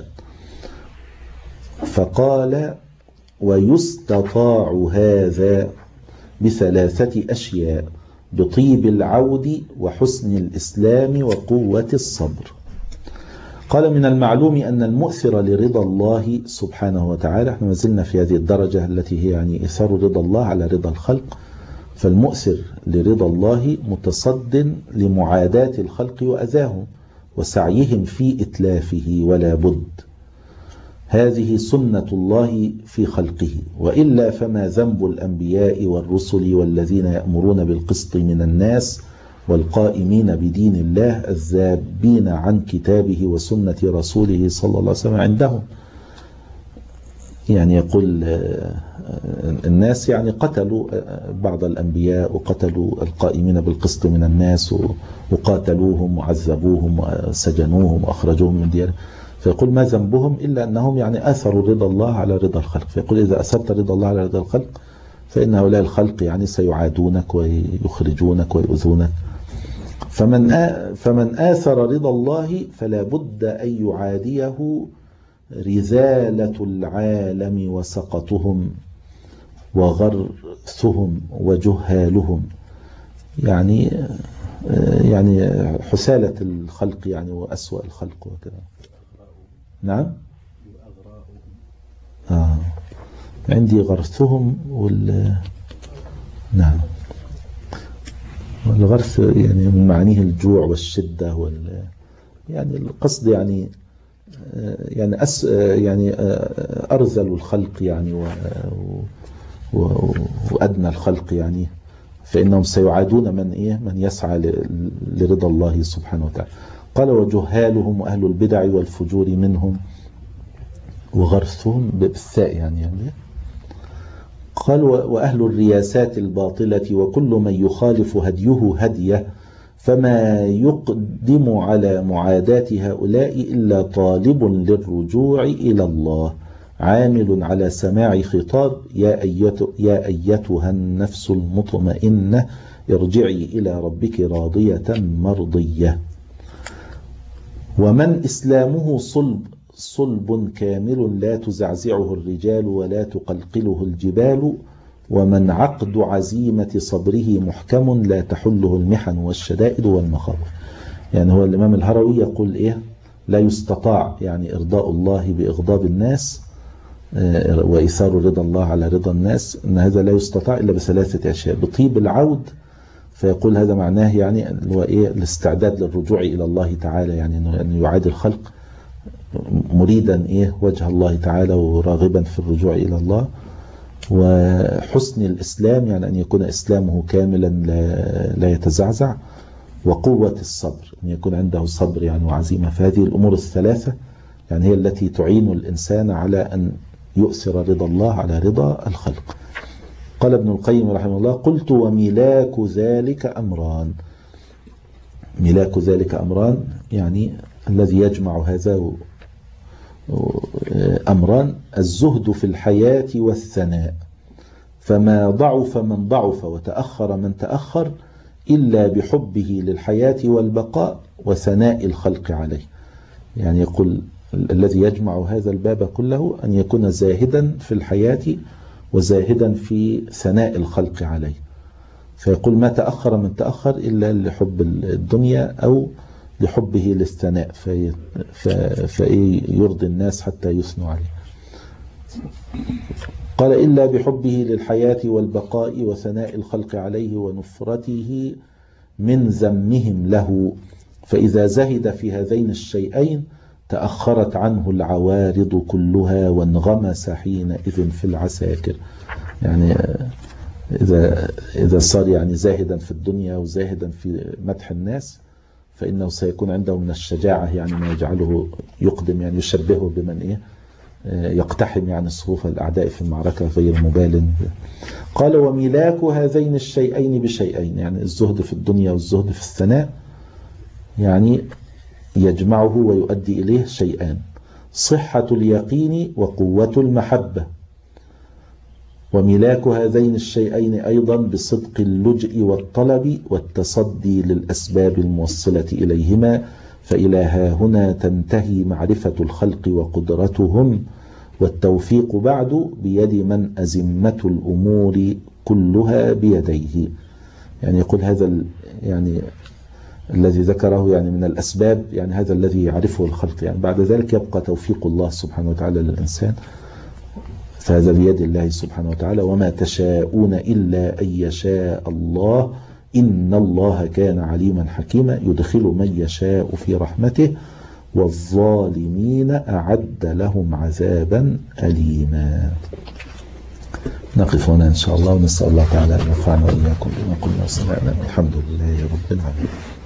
فقال ويستطاع هذا بثلاثة أشياء: بطيب العود وحسن الإسلام وقوة الصبر. قال من المعلوم أن المؤثر لرضا الله سبحانه وتعالى، احنا ما زلنا في هذه الدرجة التي هي يعني إثار رضا الله على رضا الخلق، فالمؤثر لرضا الله متصد لمعاداة الخلق وأذاهم وسعيهم في إتلافه ولا بد. هذه سنة الله في خلقه، وإلا فما ذنب الأنبياء والرسل والذين يأمرون بالقسط من الناس والقائمين بدين الله الذابين عن كتابه وسنة رسوله صلى الله عليه وسلم عندهم. يعني يقول الناس يعني قتلوا بعض الأنبياء وقتلوا القائمين بالقسط من الناس وقاتلوهم وعذبوهم وسجنوهم وأخرجوهم من ديارهم، فيقول ما ذنبهم إلا أنهم يعني أثروا رضا الله على رضا الخلق. فيقول إذا أثرت رضا الله على رضا الخلق فإن هؤلاء الخلق يعني سيعادونك ويخرجونك ويؤذونك. فمن فمن آثر رضا الله فلا بد أن يعاديه رذالة العالم وسقطهم وغرثهم وجهالهم، يعني يعني حسالة الخلق يعني وأسوأ الخلق وكذا. نعم آه. عندي غرثهم وال نعم والغرث يعني من معانيه الجوع والشدة وال يعني القصد يعني يعني أس يعني أرذل الخلق يعني و... و... وأدنى الخلق يعني، فإنهم سيعادون من إيه من يسعى ل... لرضا الله سبحانه وتعالى. قال وجهالهم وأهل البدع والفجور منهم وغرثهم بالثاء يعني, يعني قال وأهل الرياسات الباطلة وكل من يخالف هديه هديه، فما يقدم على معاداة هؤلاء إلا طالب للرجوع إلى الله عامل على سماع خطاب يا, أيت يا أيتها النفس المطمئنة ارجعي إلى ربك راضية مرضية. ومن إسلامه صلب صلب كامل لا تزعزعه الرجال ولا تقلقله الجبال، ومن عقد عزيمة صبره محكم لا تحله المحن والشدائد والمخاوف. يعني هو الإمام الهروي يقول إيه لا يستطاع يعني إرضاء الله بإغضاب الناس وإثار رضا الله على رضا الناس، أن هذا لا يستطاع إلا بثلاثة أشياء: بطيب العود، فيقول هذا معناه يعني هو إيه الاستعداد للرجوع إلى الله تعالى، يعني أن يعاد الخلق مريدا إيه وجه الله تعالى وراغبا في الرجوع إلى الله. وحسن الإسلام يعني أن يكون إسلامه كاملا لا, لا يتزعزع. وقوة الصبر أن يكون عنده صبر يعني وعزيمة. فهذه الأمور الثلاثة يعني هي التي تعين الإنسان على أن يؤثر رضا الله على رضا الخلق. قال ابن القيم رحمه الله: قلت وملاك ذلك أمران. ملاك ذلك أمران يعني الذي يجمع هذا أمران: الزهد في الحياة والثناء، فما ضعف من ضعف وتأخر من تأخر إلا بحبه للحياة والبقاء وثناء الخلق عليه. يعني يقول الذي يجمع هذا الباب كله أن يكون زاهدا في الحياة وزاهدا في ثناء الخلق عليه. فيقول ما تأخر من تأخر إلا لحب الدنيا أو لحبه للثناء، في فيرضي الناس حتى يثنوا عليه. قال: إلا بحبه للحياة والبقاء وثناء الخلق عليه ونفرته من ذمهم له، فإذا زهد في هذين الشيئين تأخرت عنه العوارض كلها وانغمس حينئذ في العساكر. يعني إذا إذا صار يعني زاهدا في الدنيا وزاهدا في مدح الناس فإنه سيكون عنده من الشجاعة يعني ما يجعله يقدم، يعني يشبهه بمن إيه يقتحم يعني صفوف الأعداء في المعركة غير مبال. قال: وملاك هذين الشيئين بشيئين، يعني الزهد في الدنيا والزهد في الثناء يعني يجمعه ويؤدي إليه شيئان: صحة اليقين وقوة المحبة. وملاك هذين الشيئين أيضا بصدق اللجئ والطلب والتصدي للأسباب الموصلة إليهما، فإلى ها هنا تنتهي معرفة الخلق وقدرتهم، والتوفيق بعد بيد من أزمة الأمور كلها بيديه. يعني يقول هذا يعني الذي ذكره يعني من الأسباب، يعني هذا الذي يعرفه الخلق، يعني بعد ذلك يبقى توفيق الله سبحانه وتعالى للإنسان، فهذا بيد الله سبحانه وتعالى. وما تشاءون إلا أن يشاء الله إن الله كان عليما حكيما، يدخل من يشاء في رحمته والظالمين أعد لهم عذابا أليما. نقف هنا إن شاء الله ونسأل الله تعالى أن ينفعنا وإياكم بما قلنا وسمعنا. الحمد لله رب العالمين.